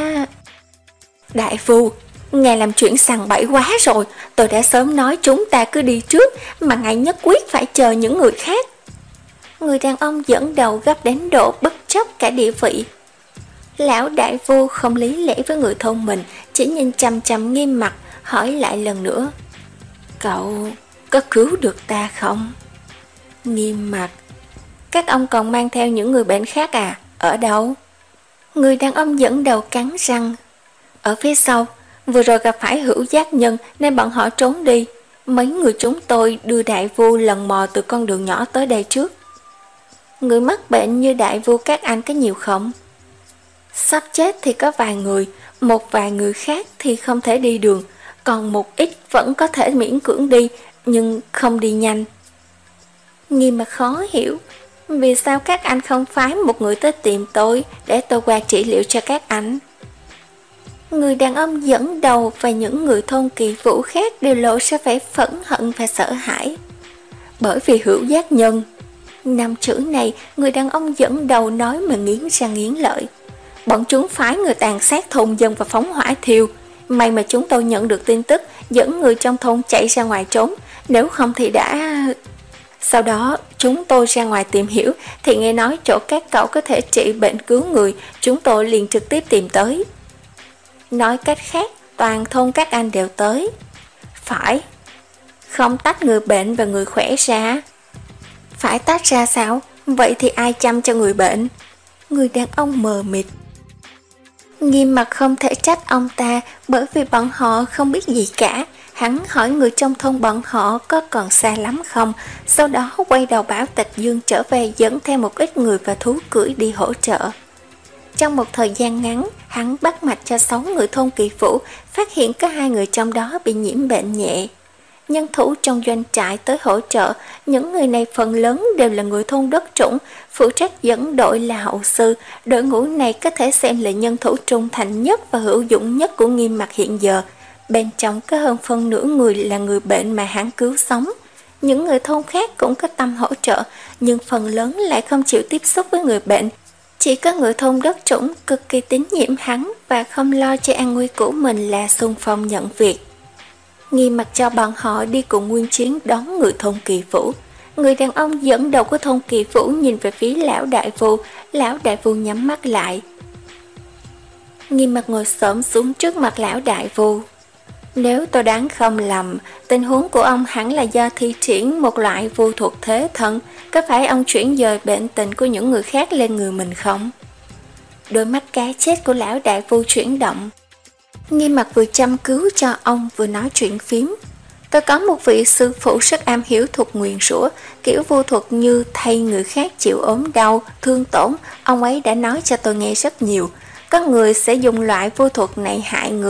Đại vu, ngài làm chuyện sằng bậy quá rồi, tôi đã sớm nói chúng ta cứ đi trước, mà ngài nhất quyết phải chờ những người khác. Người đàn ông dẫn đầu gấp đến độ bất chấp cả địa vị. Lão đại vu không lý lẽ với người thôn mình, chỉ nhìn chằm chằm Nghiêm mặt, hỏi lại lần nữa. Cậu có cứu được ta không? Nghiêm mặt. Các ông còn mang theo những người bệnh khác à? Ở đâu? Người đàn ông dẫn đầu cắn răng. Ở phía sau, vừa rồi gặp phải hữu giác nhân nên bọn họ trốn đi. Mấy người chúng tôi đưa đại vu lần mò từ con đường nhỏ tới đây trước. Người mắc bệnh như đại vu các anh có nhiều không? Sắp chết thì có vài người, một vài người khác thì không thể đi đường, còn một ít vẫn có thể miễn cưỡng đi, nhưng không đi nhanh. Nghiêm mặt khó hiểu, vì sao các anh không phái một người tới tìm tôi để tôi qua trị liệu cho các anh? Người đàn ông dẫn đầu và những người thôn Kỳ Vũ khác đều lộ ra vẻ phẫn hận và sợ hãi. Bởi vì hữu giác nhân. Năm chữ này, người đàn ông dẫn đầu nói mà nghiến răng nghiến lợi. Bọn chúng phái người tàn sát thôn dân và phóng hỏa thiêu. May mà chúng tôi nhận được tin tức, dẫn người trong thôn chạy ra ngoài trốn, nếu không thì đã... Sau đó, chúng tôi ra ngoài tìm hiểu, thì nghe nói chỗ các cậu có thể trị bệnh cứu người, chúng tôi liền trực tiếp tìm tới. Nói cách khác, toàn thôn các anh đều tới. Phải. Không tách người bệnh và người khỏe ra. Phải tách ra sao? Vậy thì ai chăm cho người bệnh? Người đàn ông mờ mịt. Nghiêm mặt không thể trách ông ta, bởi vì bọn họ không biết gì cả. Hắn hỏi người trong thôn bọn họ có còn xa lắm không, sau đó quay đầu bảo Tịch Dương trở về dẫn theo một ít người và thú cưỡi đi hỗ trợ. Trong một thời gian ngắn, hắn bắt mạch cho sáu người thôn Kỳ Vũ, phát hiện có hai người trong đó bị nhiễm bệnh nhẹ. Nhân thủ trong doanh trại tới hỗ trợ, những người này phần lớn đều là người thôn đất trũng, phụ trách dẫn đội là hậu sư. Đội ngũ này có thể xem là nhân thủ trung thành nhất và hữu dụng nhất của Nghiêm mặt hiện giờ. Bên trong có hơn phân nửa người là người bệnh mà hắn cứu sống. Những người thôn khác cũng có tâm hỗ trợ, nhưng phần lớn lại không chịu tiếp xúc với người bệnh. Chỉ có người thôn đất trũng cực kỳ tín nhiệm hắn và không lo cho an nguy của mình là xung phong nhận việc. Nghiêm mặt cho bọn họ đi cùng Nguyên Chiến đón người thôn Kỳ Vũ. Người đàn ông dẫn đầu của thôn Kỳ Vũ nhìn về phía lão đại vu, lão đại vu nhắm mắt lại. Nghiêm mặt ngồi xổm xuống trước mặt lão đại vu. Nếu tôi đoán không lầm, tình huống của ông hẳn là do thi triển một loại vu thuật thế thân, có phải ông chuyển dời bệnh tình của những người khác lên người mình không? Đôi mắt cá chết của lão đại vu chuyển động. Nghiêm mặt vừa chăm cứu cho ông vừa nói chuyện phím. Tôi có một vị sư phụ rất am hiểu thuật nguyền rủa, kiểu vu thuật như thay người khác chịu ốm đau, thương tổn, ông ấy đã nói cho tôi nghe rất nhiều. Có người sẽ dùng loại vu thuật này hại người,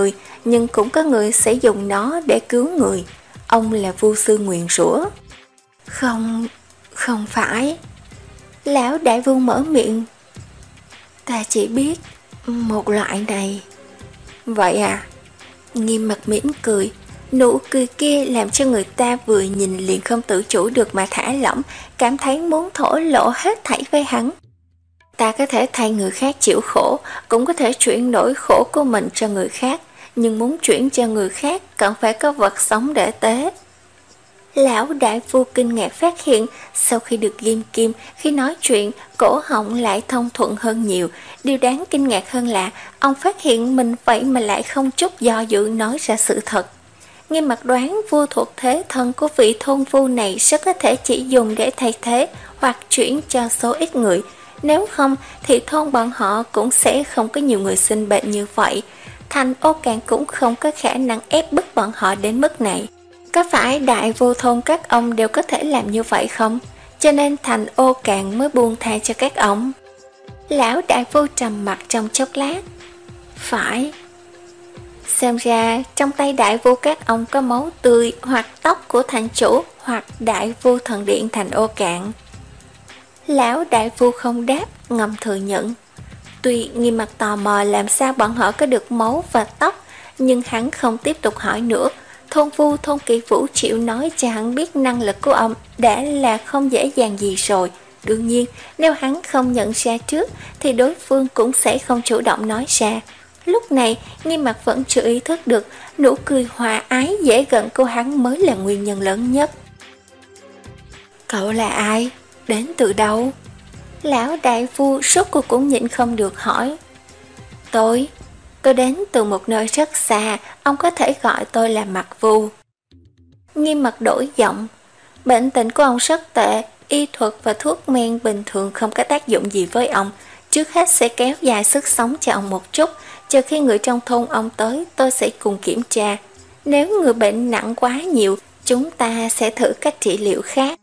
nhưng cũng có người sẽ dùng nó để cứu người. Ông là vu sư nguyền rủa. Không, không phải. Lão đại vu mở miệng. Ta chỉ biết một loại này. Vậy à? Nghiêm mặt mỉm cười. Nụ cười kia làm cho người ta vừa nhìn liền không tự chủ được mà thả lỏng, cảm thấy muốn thổ lộ hết thảy với hắn. Ta có thể thay người khác chịu khổ, cũng có thể chuyển nỗi khổ của mình cho người khác, nhưng muốn chuyển cho người khác cần phải có vật sống để tế. Lão đại phu kinh ngạc phát hiện, sau khi được ghim kim, khi nói chuyện, cổ họng lại thông thuận hơn nhiều. Điều đáng kinh ngạc hơn là, ông phát hiện mình vậy mà lại không chút do dự nói ra sự thật. Nghiêm mặt đoán vua thuộc thế thân của vị thôn phu này rất có thể chỉ dùng để thay thế hoặc chuyển cho số ít người. Nếu không thì thôn bọn họ cũng sẽ không có nhiều người sinh bệnh như vậy. Thành Ô Cạn cũng không có khả năng ép bức bọn họ đến mức này. Có phải đại vô thôn các ông đều có thể làm như vậy không? Cho nên Thành Ô Cạn mới buông tha cho các ông. Lão đại vô trầm mặt trong chốc lát. Phải. Xem ra trong tay đại vô các ông có máu tươi hoặc tóc của thành chủ hoặc đại vô thần điện Thành Ô Cạn. Lão đại phu không đáp, ngầm thừa nhận. Tuy Nghiêm mặt tò mò làm sao bọn họ có được máu và tóc, nhưng hắn không tiếp tục hỏi nữa. Thôn phu Thôn Kỳ Vũ chịu nói cho hắn biết năng lực của ông đã là không dễ dàng gì rồi. Đương nhiên, nếu hắn không nhận ra trước thì đối phương cũng sẽ không chủ động nói ra. Lúc này, Nghiêm mặt vẫn chưa ý thức được nụ cười hòa ái dễ gần của hắn mới là nguyên nhân lớn nhất. Cậu là ai? Đến từ đâu? Lão đại phu suốt cuộc cũng nhịn không được hỏi. Tôi, tôi đến từ một nơi rất xa, ông có thể gọi tôi là Mặc Vu. Nghiêm mặt đổi giọng. Bệnh tình của ông rất tệ, y thuật và thuốc men bình thường không có tác dụng gì với ông. Trước hết sẽ kéo dài sức sống cho ông một chút, chờ khi người trong thôn ông tới tôi sẽ cùng kiểm tra. Nếu người bệnh nặng quá nhiều, chúng ta sẽ thử cách trị liệu khác.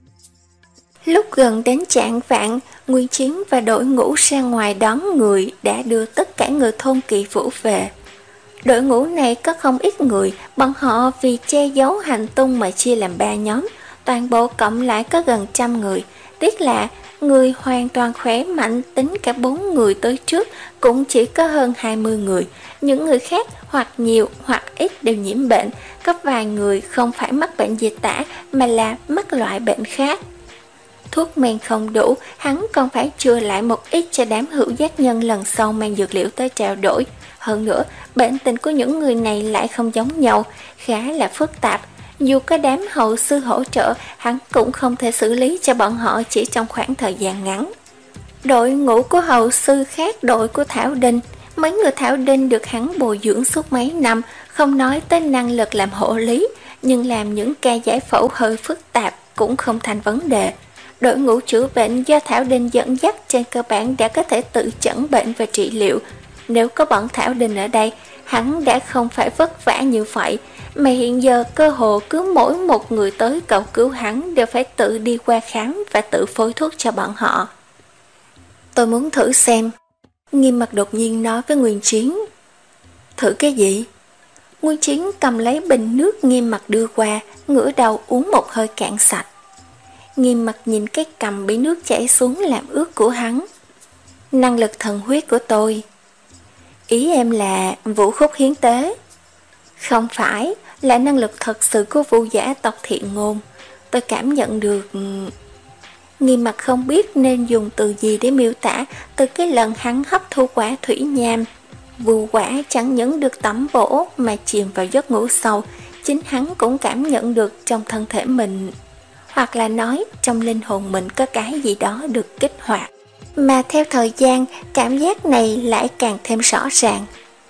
Lúc gần đến chạng vạn, Nguyên Chiến và đội ngũ ra ngoài đón người đã đưa tất cả người thôn Kỳ Vũ về. Đội ngũ này có không ít người, bọn họ vì che giấu hành tung mà chia làm ba nhóm, toàn bộ cộng lại có gần trăm người. Tiếc là người hoàn toàn khỏe mạnh tính cả bốn người tới trước cũng chỉ có hơn hai mươi người. Những người khác hoặc nhiều hoặc ít đều nhiễm bệnh, có vài người không phải mắc bệnh dịch tả mà là mắc loại bệnh khác. Thuốc men không đủ, hắn còn phải chừa lại một ít cho đám hữu giác nhân lần sau mang dược liệu tới trao đổi. Hơn nữa, bệnh tình của những người này lại không giống nhau, khá là phức tạp. Dù có đám hậu sư hỗ trợ, hắn cũng không thể xử lý cho bọn họ chỉ trong khoảng thời gian ngắn. Đội ngũ của hậu sư khác đội của Thảo Đinh. Mấy người Thảo Đinh được hắn bồi dưỡng suốt mấy năm, không nói tới năng lực làm hộ lý, nhưng làm những ca giải phẫu hơi phức tạp cũng không thành vấn đề. Đội ngũ chữa bệnh do Thảo Đinh dẫn dắt trên cơ bản đã có thể tự chẩn bệnh và trị liệu. Nếu có bọn Thảo Đinh ở đây, hắn đã không phải vất vả như vậy, mà hiện giờ cơ hồ cứ mỗi một người tới cầu cứu hắn đều phải tự đi qua khám và tự phối thuốc cho bọn họ. Tôi muốn thử xem. Nghiêm mặt đột nhiên nói với Nguyên Chiến. Thử cái gì? Nguyên Chiến cầm lấy bình nước Nghiêm mặt đưa qua, ngửa đầu uống một hơi cạn sạch. Nghiêm mặt nhìn cái cầm bị nước chảy xuống làm ướt của hắn. Năng lực thần huyết của tôi. Ý em là vũ khúc hiến tế? Không phải, là năng lực thật sự của vu giả tộc Thiện Ngôn. Tôi cảm nhận được... Nghiêm mặt không biết nên dùng từ gì để miêu tả từ cái lần hắn hấp thu quả thủy nham. Vu quả chẳng những được tẩm bổ mà chìm vào giấc ngủ sâu, chính hắn cũng cảm nhận được trong thân thể mình, hoặc là nói trong linh hồn mình có cái gì đó được kích hoạt. Mà theo thời gian, cảm giác này lại càng thêm rõ ràng.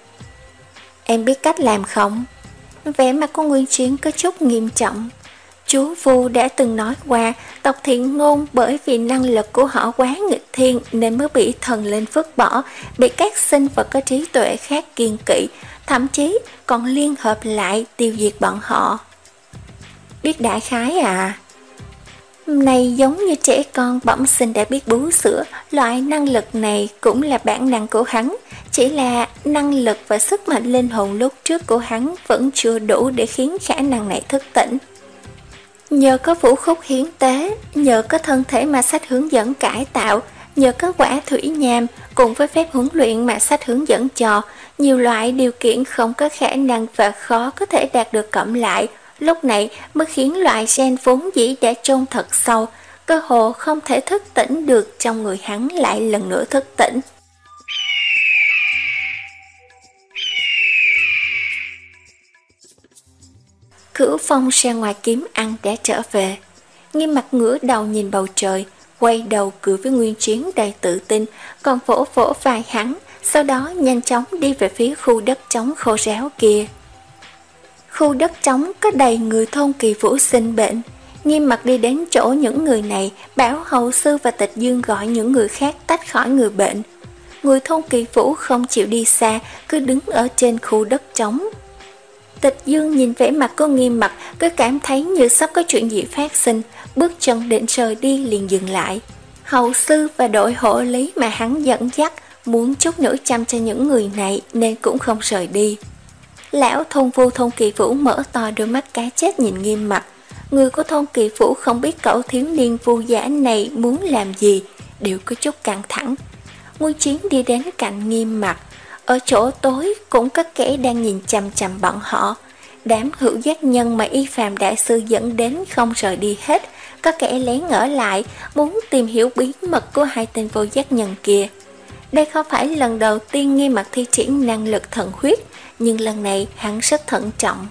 Em biết cách làm không? Vẻ mặt của Nguyên Chiến có chút nghiêm trọng. Chú Vu đã từng nói qua, tộc Thiện Ngôn bởi vì năng lực của họ quá nghịch thiên nên mới bị thần linh vứt bỏ, bị các sinh vật có trí tuệ khác kiêng kỵ, thậm chí còn liên hợp lại tiêu diệt bọn họ. Biết đại khái à? Này giống như trẻ con bẩm sinh đã biết bú sữa, loại năng lực này cũng là bản năng của hắn, Chỉ là năng lực và sức mạnh linh hồn lúc trước của hắn vẫn chưa đủ để khiến khả năng này thức tỉnh. Nhờ có vũ khúc hiến tế, nhờ có thân thể mà sách hướng dẫn cải tạo, nhờ có quả thủy nham cùng với phép huấn luyện mà sách hướng dẫn cho, nhiều loại điều kiện không có khả năng và khó có thể đạt được cộng lại, lúc này mới khiến loại gen vốn dĩ đã chôn thật sâu, cơ hồ không thể thức tỉnh được trong người hắn lại lần nữa thức tỉnh. Cửu Phong ra ngoài kiếm ăn đã trở về. Nghiêm mặt ngửa đầu nhìn bầu trời, quay đầu cười với Nguyên Chiến đầy tự tin, còn vỗ vỗ vai hắn, sau đó nhanh chóng đi về phía khu đất trống khô ráo kia. Khu đất trống có đầy người thôn Kỳ Vũ sinh bệnh. Nghiêm mặt đi đến chỗ những người này, bảo hầu sư và Tịch Dương gọi những người khác tách khỏi người bệnh. Người thôn Kỳ Vũ không chịu đi xa, cứ đứng ở trên khu đất trống. Tịch Dương nhìn vẻ mặt của Nghiêm mặt, cứ cảm thấy như sắp có chuyện gì phát sinh, bước chân định rời đi liền dừng lại. Hầu sư và đội hộ lý mà hắn dẫn dắt muốn chút nữa chăm cho những người này nên cũng không rời đi. Lão thôn Vu thôn Kỳ Vũ mở to đôi mắt cá chết nhìn Nghiêm mặt. Người của thôn Kỳ Vũ không biết cậu thiếu niên Vu giả này muốn làm gì, đều có chút căng thẳng. Nguyên Chiến đi đến cạnh Nghiêm mặt. Ở chỗ tối cũng có kẻ đang nhìn chằm chằm bọn họ. Đám hữu giác nhân mà Y Phàm đại sư dẫn đến không rời đi hết. Có kẻ lén ở lại, muốn tìm hiểu bí mật của hai tên vô giác nhân kia. Đây không phải lần đầu tiên Nghiêm mặt thi triển năng lực thần huyết, nhưng lần này hắn rất thận trọng.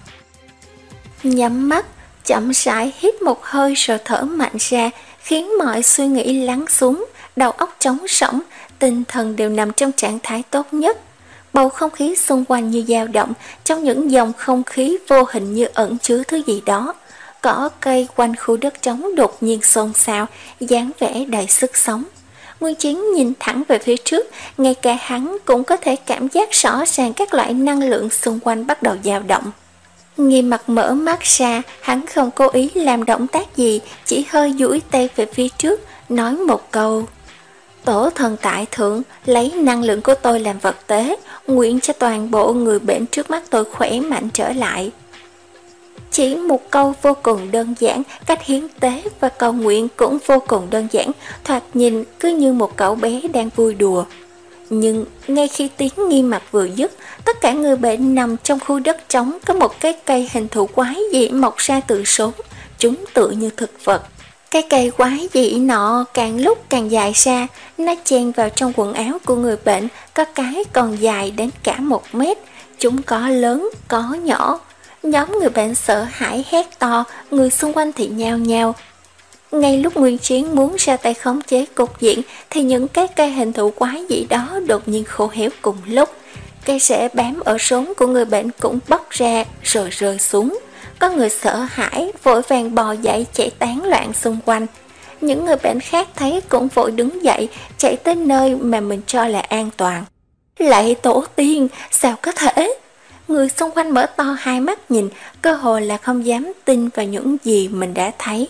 Nhắm mắt, chậm rãi hít một hơi rồi thở mạnh ra, khiến mọi suy nghĩ lắng xuống, đầu óc trống rỗng, tinh thần đều nằm trong trạng thái tốt nhất. Bầu không khí xung quanh như dao động, trong những dòng không khí vô hình như ẩn chứa thứ gì đó. Cỏ cây quanh khu đất trống đột nhiên xôn xao, dáng vẻ đầy sức sống. Nguyên Chiến nhìn thẳng về phía trước, ngay cả hắn cũng có thể cảm giác rõ ràng các loại năng lượng xung quanh bắt đầu dao động. Nghiêm mặt mở mắt ra, hắn không cố ý làm động tác gì, chỉ hơi duỗi tay về phía trước, nói một câu. Tổ thần tại thượng, lấy năng lượng của tôi làm vật tế, nguyện cho toàn bộ người bệnh trước mắt tôi khỏe mạnh trở lại. Chỉ một câu vô cùng đơn giản, cách hiến tế và cầu nguyện cũng vô cùng đơn giản, thoạt nhìn cứ như một cậu bé đang vui đùa. Nhưng ngay khi tiếng Nghiêm mặt vừa dứt, tất cả người bệnh nằm trong khu đất trống có một cái cây hình thù quái dị mọc ra từ sốn, chúng tựa như thực vật. Cái cây quái dị nọ càng lúc càng dài ra, nó chen vào trong quần áo của người bệnh, có cái còn dài đến cả một mét, chúng có lớn, có nhỏ. Nhóm người bệnh sợ hãi hét to, người xung quanh thì nhao nhao. Ngay lúc Nguyên Chiến muốn ra tay khống chế cục diện thì những cái cây hình thù quái dị đó đột nhiên khô héo cùng lúc. Cây rễ bám ở rốn của người bệnh cũng bóc ra rồi rơi xuống. Có người sợ hãi, vội vàng bò dậy chạy tán loạn xung quanh. Những người bệnh khác thấy cũng vội đứng dậy, chạy tới nơi mà mình cho là an toàn. Lạy tổ tiên, sao có thể? Người xung quanh mở to hai mắt nhìn, cơ hồ là không dám tin vào những gì mình đã thấy.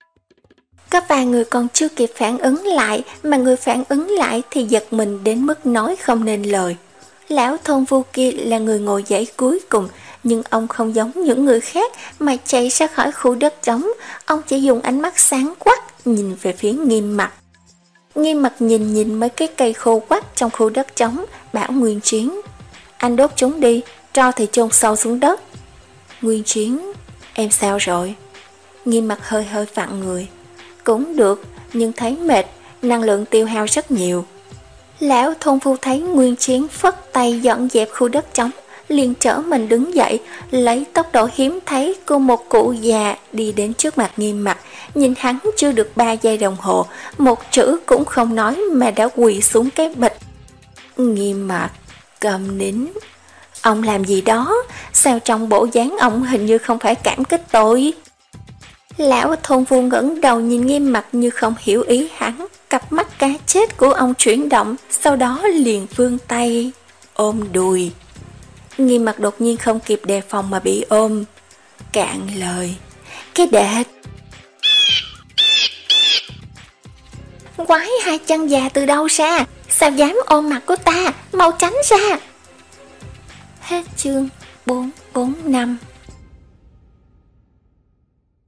Có vài người còn chưa kịp phản ứng lại, mà người phản ứng lại thì giật mình đến mức nói không nên lời. Lão thôn Vu kia là người ngồi dậy cuối cùng, nhưng ông không giống những người khác mà chạy ra khỏi khu đất trống. Ông chỉ dùng ánh mắt sáng quắc nhìn về phía Nghiêm mặt. Nghiêm mặt nhìn nhìn mấy cái cây khô quắc trong khu đất trống, bảo Nguyên Chiến: anh đốt chúng đi, tro thì chôn sâu xuống đất. Nguyên Chiến: em sao rồi? Nghiêm mặt hơi hơi vặn người. Cũng được, nhưng thấy mệt, năng lượng tiêu hao rất nhiều. Lão thôn Phu thấy Nguyên Chiến phất tay dọn dẹp khu đất trống, liền trở mình đứng dậy, lấy tốc độ hiếm thấy của một cụ già đi đến trước mặt Nghiêm mặt, nhìn hắn chưa được ba giây đồng hồ, một chữ cũng không nói mà đã quỳ xuống cái bịch. Nghiêm mặt, cầm nín. Ông làm gì đó, sao trong bộ dáng ông hình như không phải cảm kích tôi? Lão thôn Phu ngẩng đầu nhìn Nghiêm mặt như không hiểu ý hắn, cặp mắt cá chết của ông chuyển động, sau đó liền vươn tay ôm đùi. Nghiêm mặt đột nhiên không kịp đề phòng mà bị ôm. Cạn lời. Cái đệ. Quái hai chân già từ đâu ra? sao dám ôm mặt của ta, mau tránh ra. Hết chương bốn bốn năm.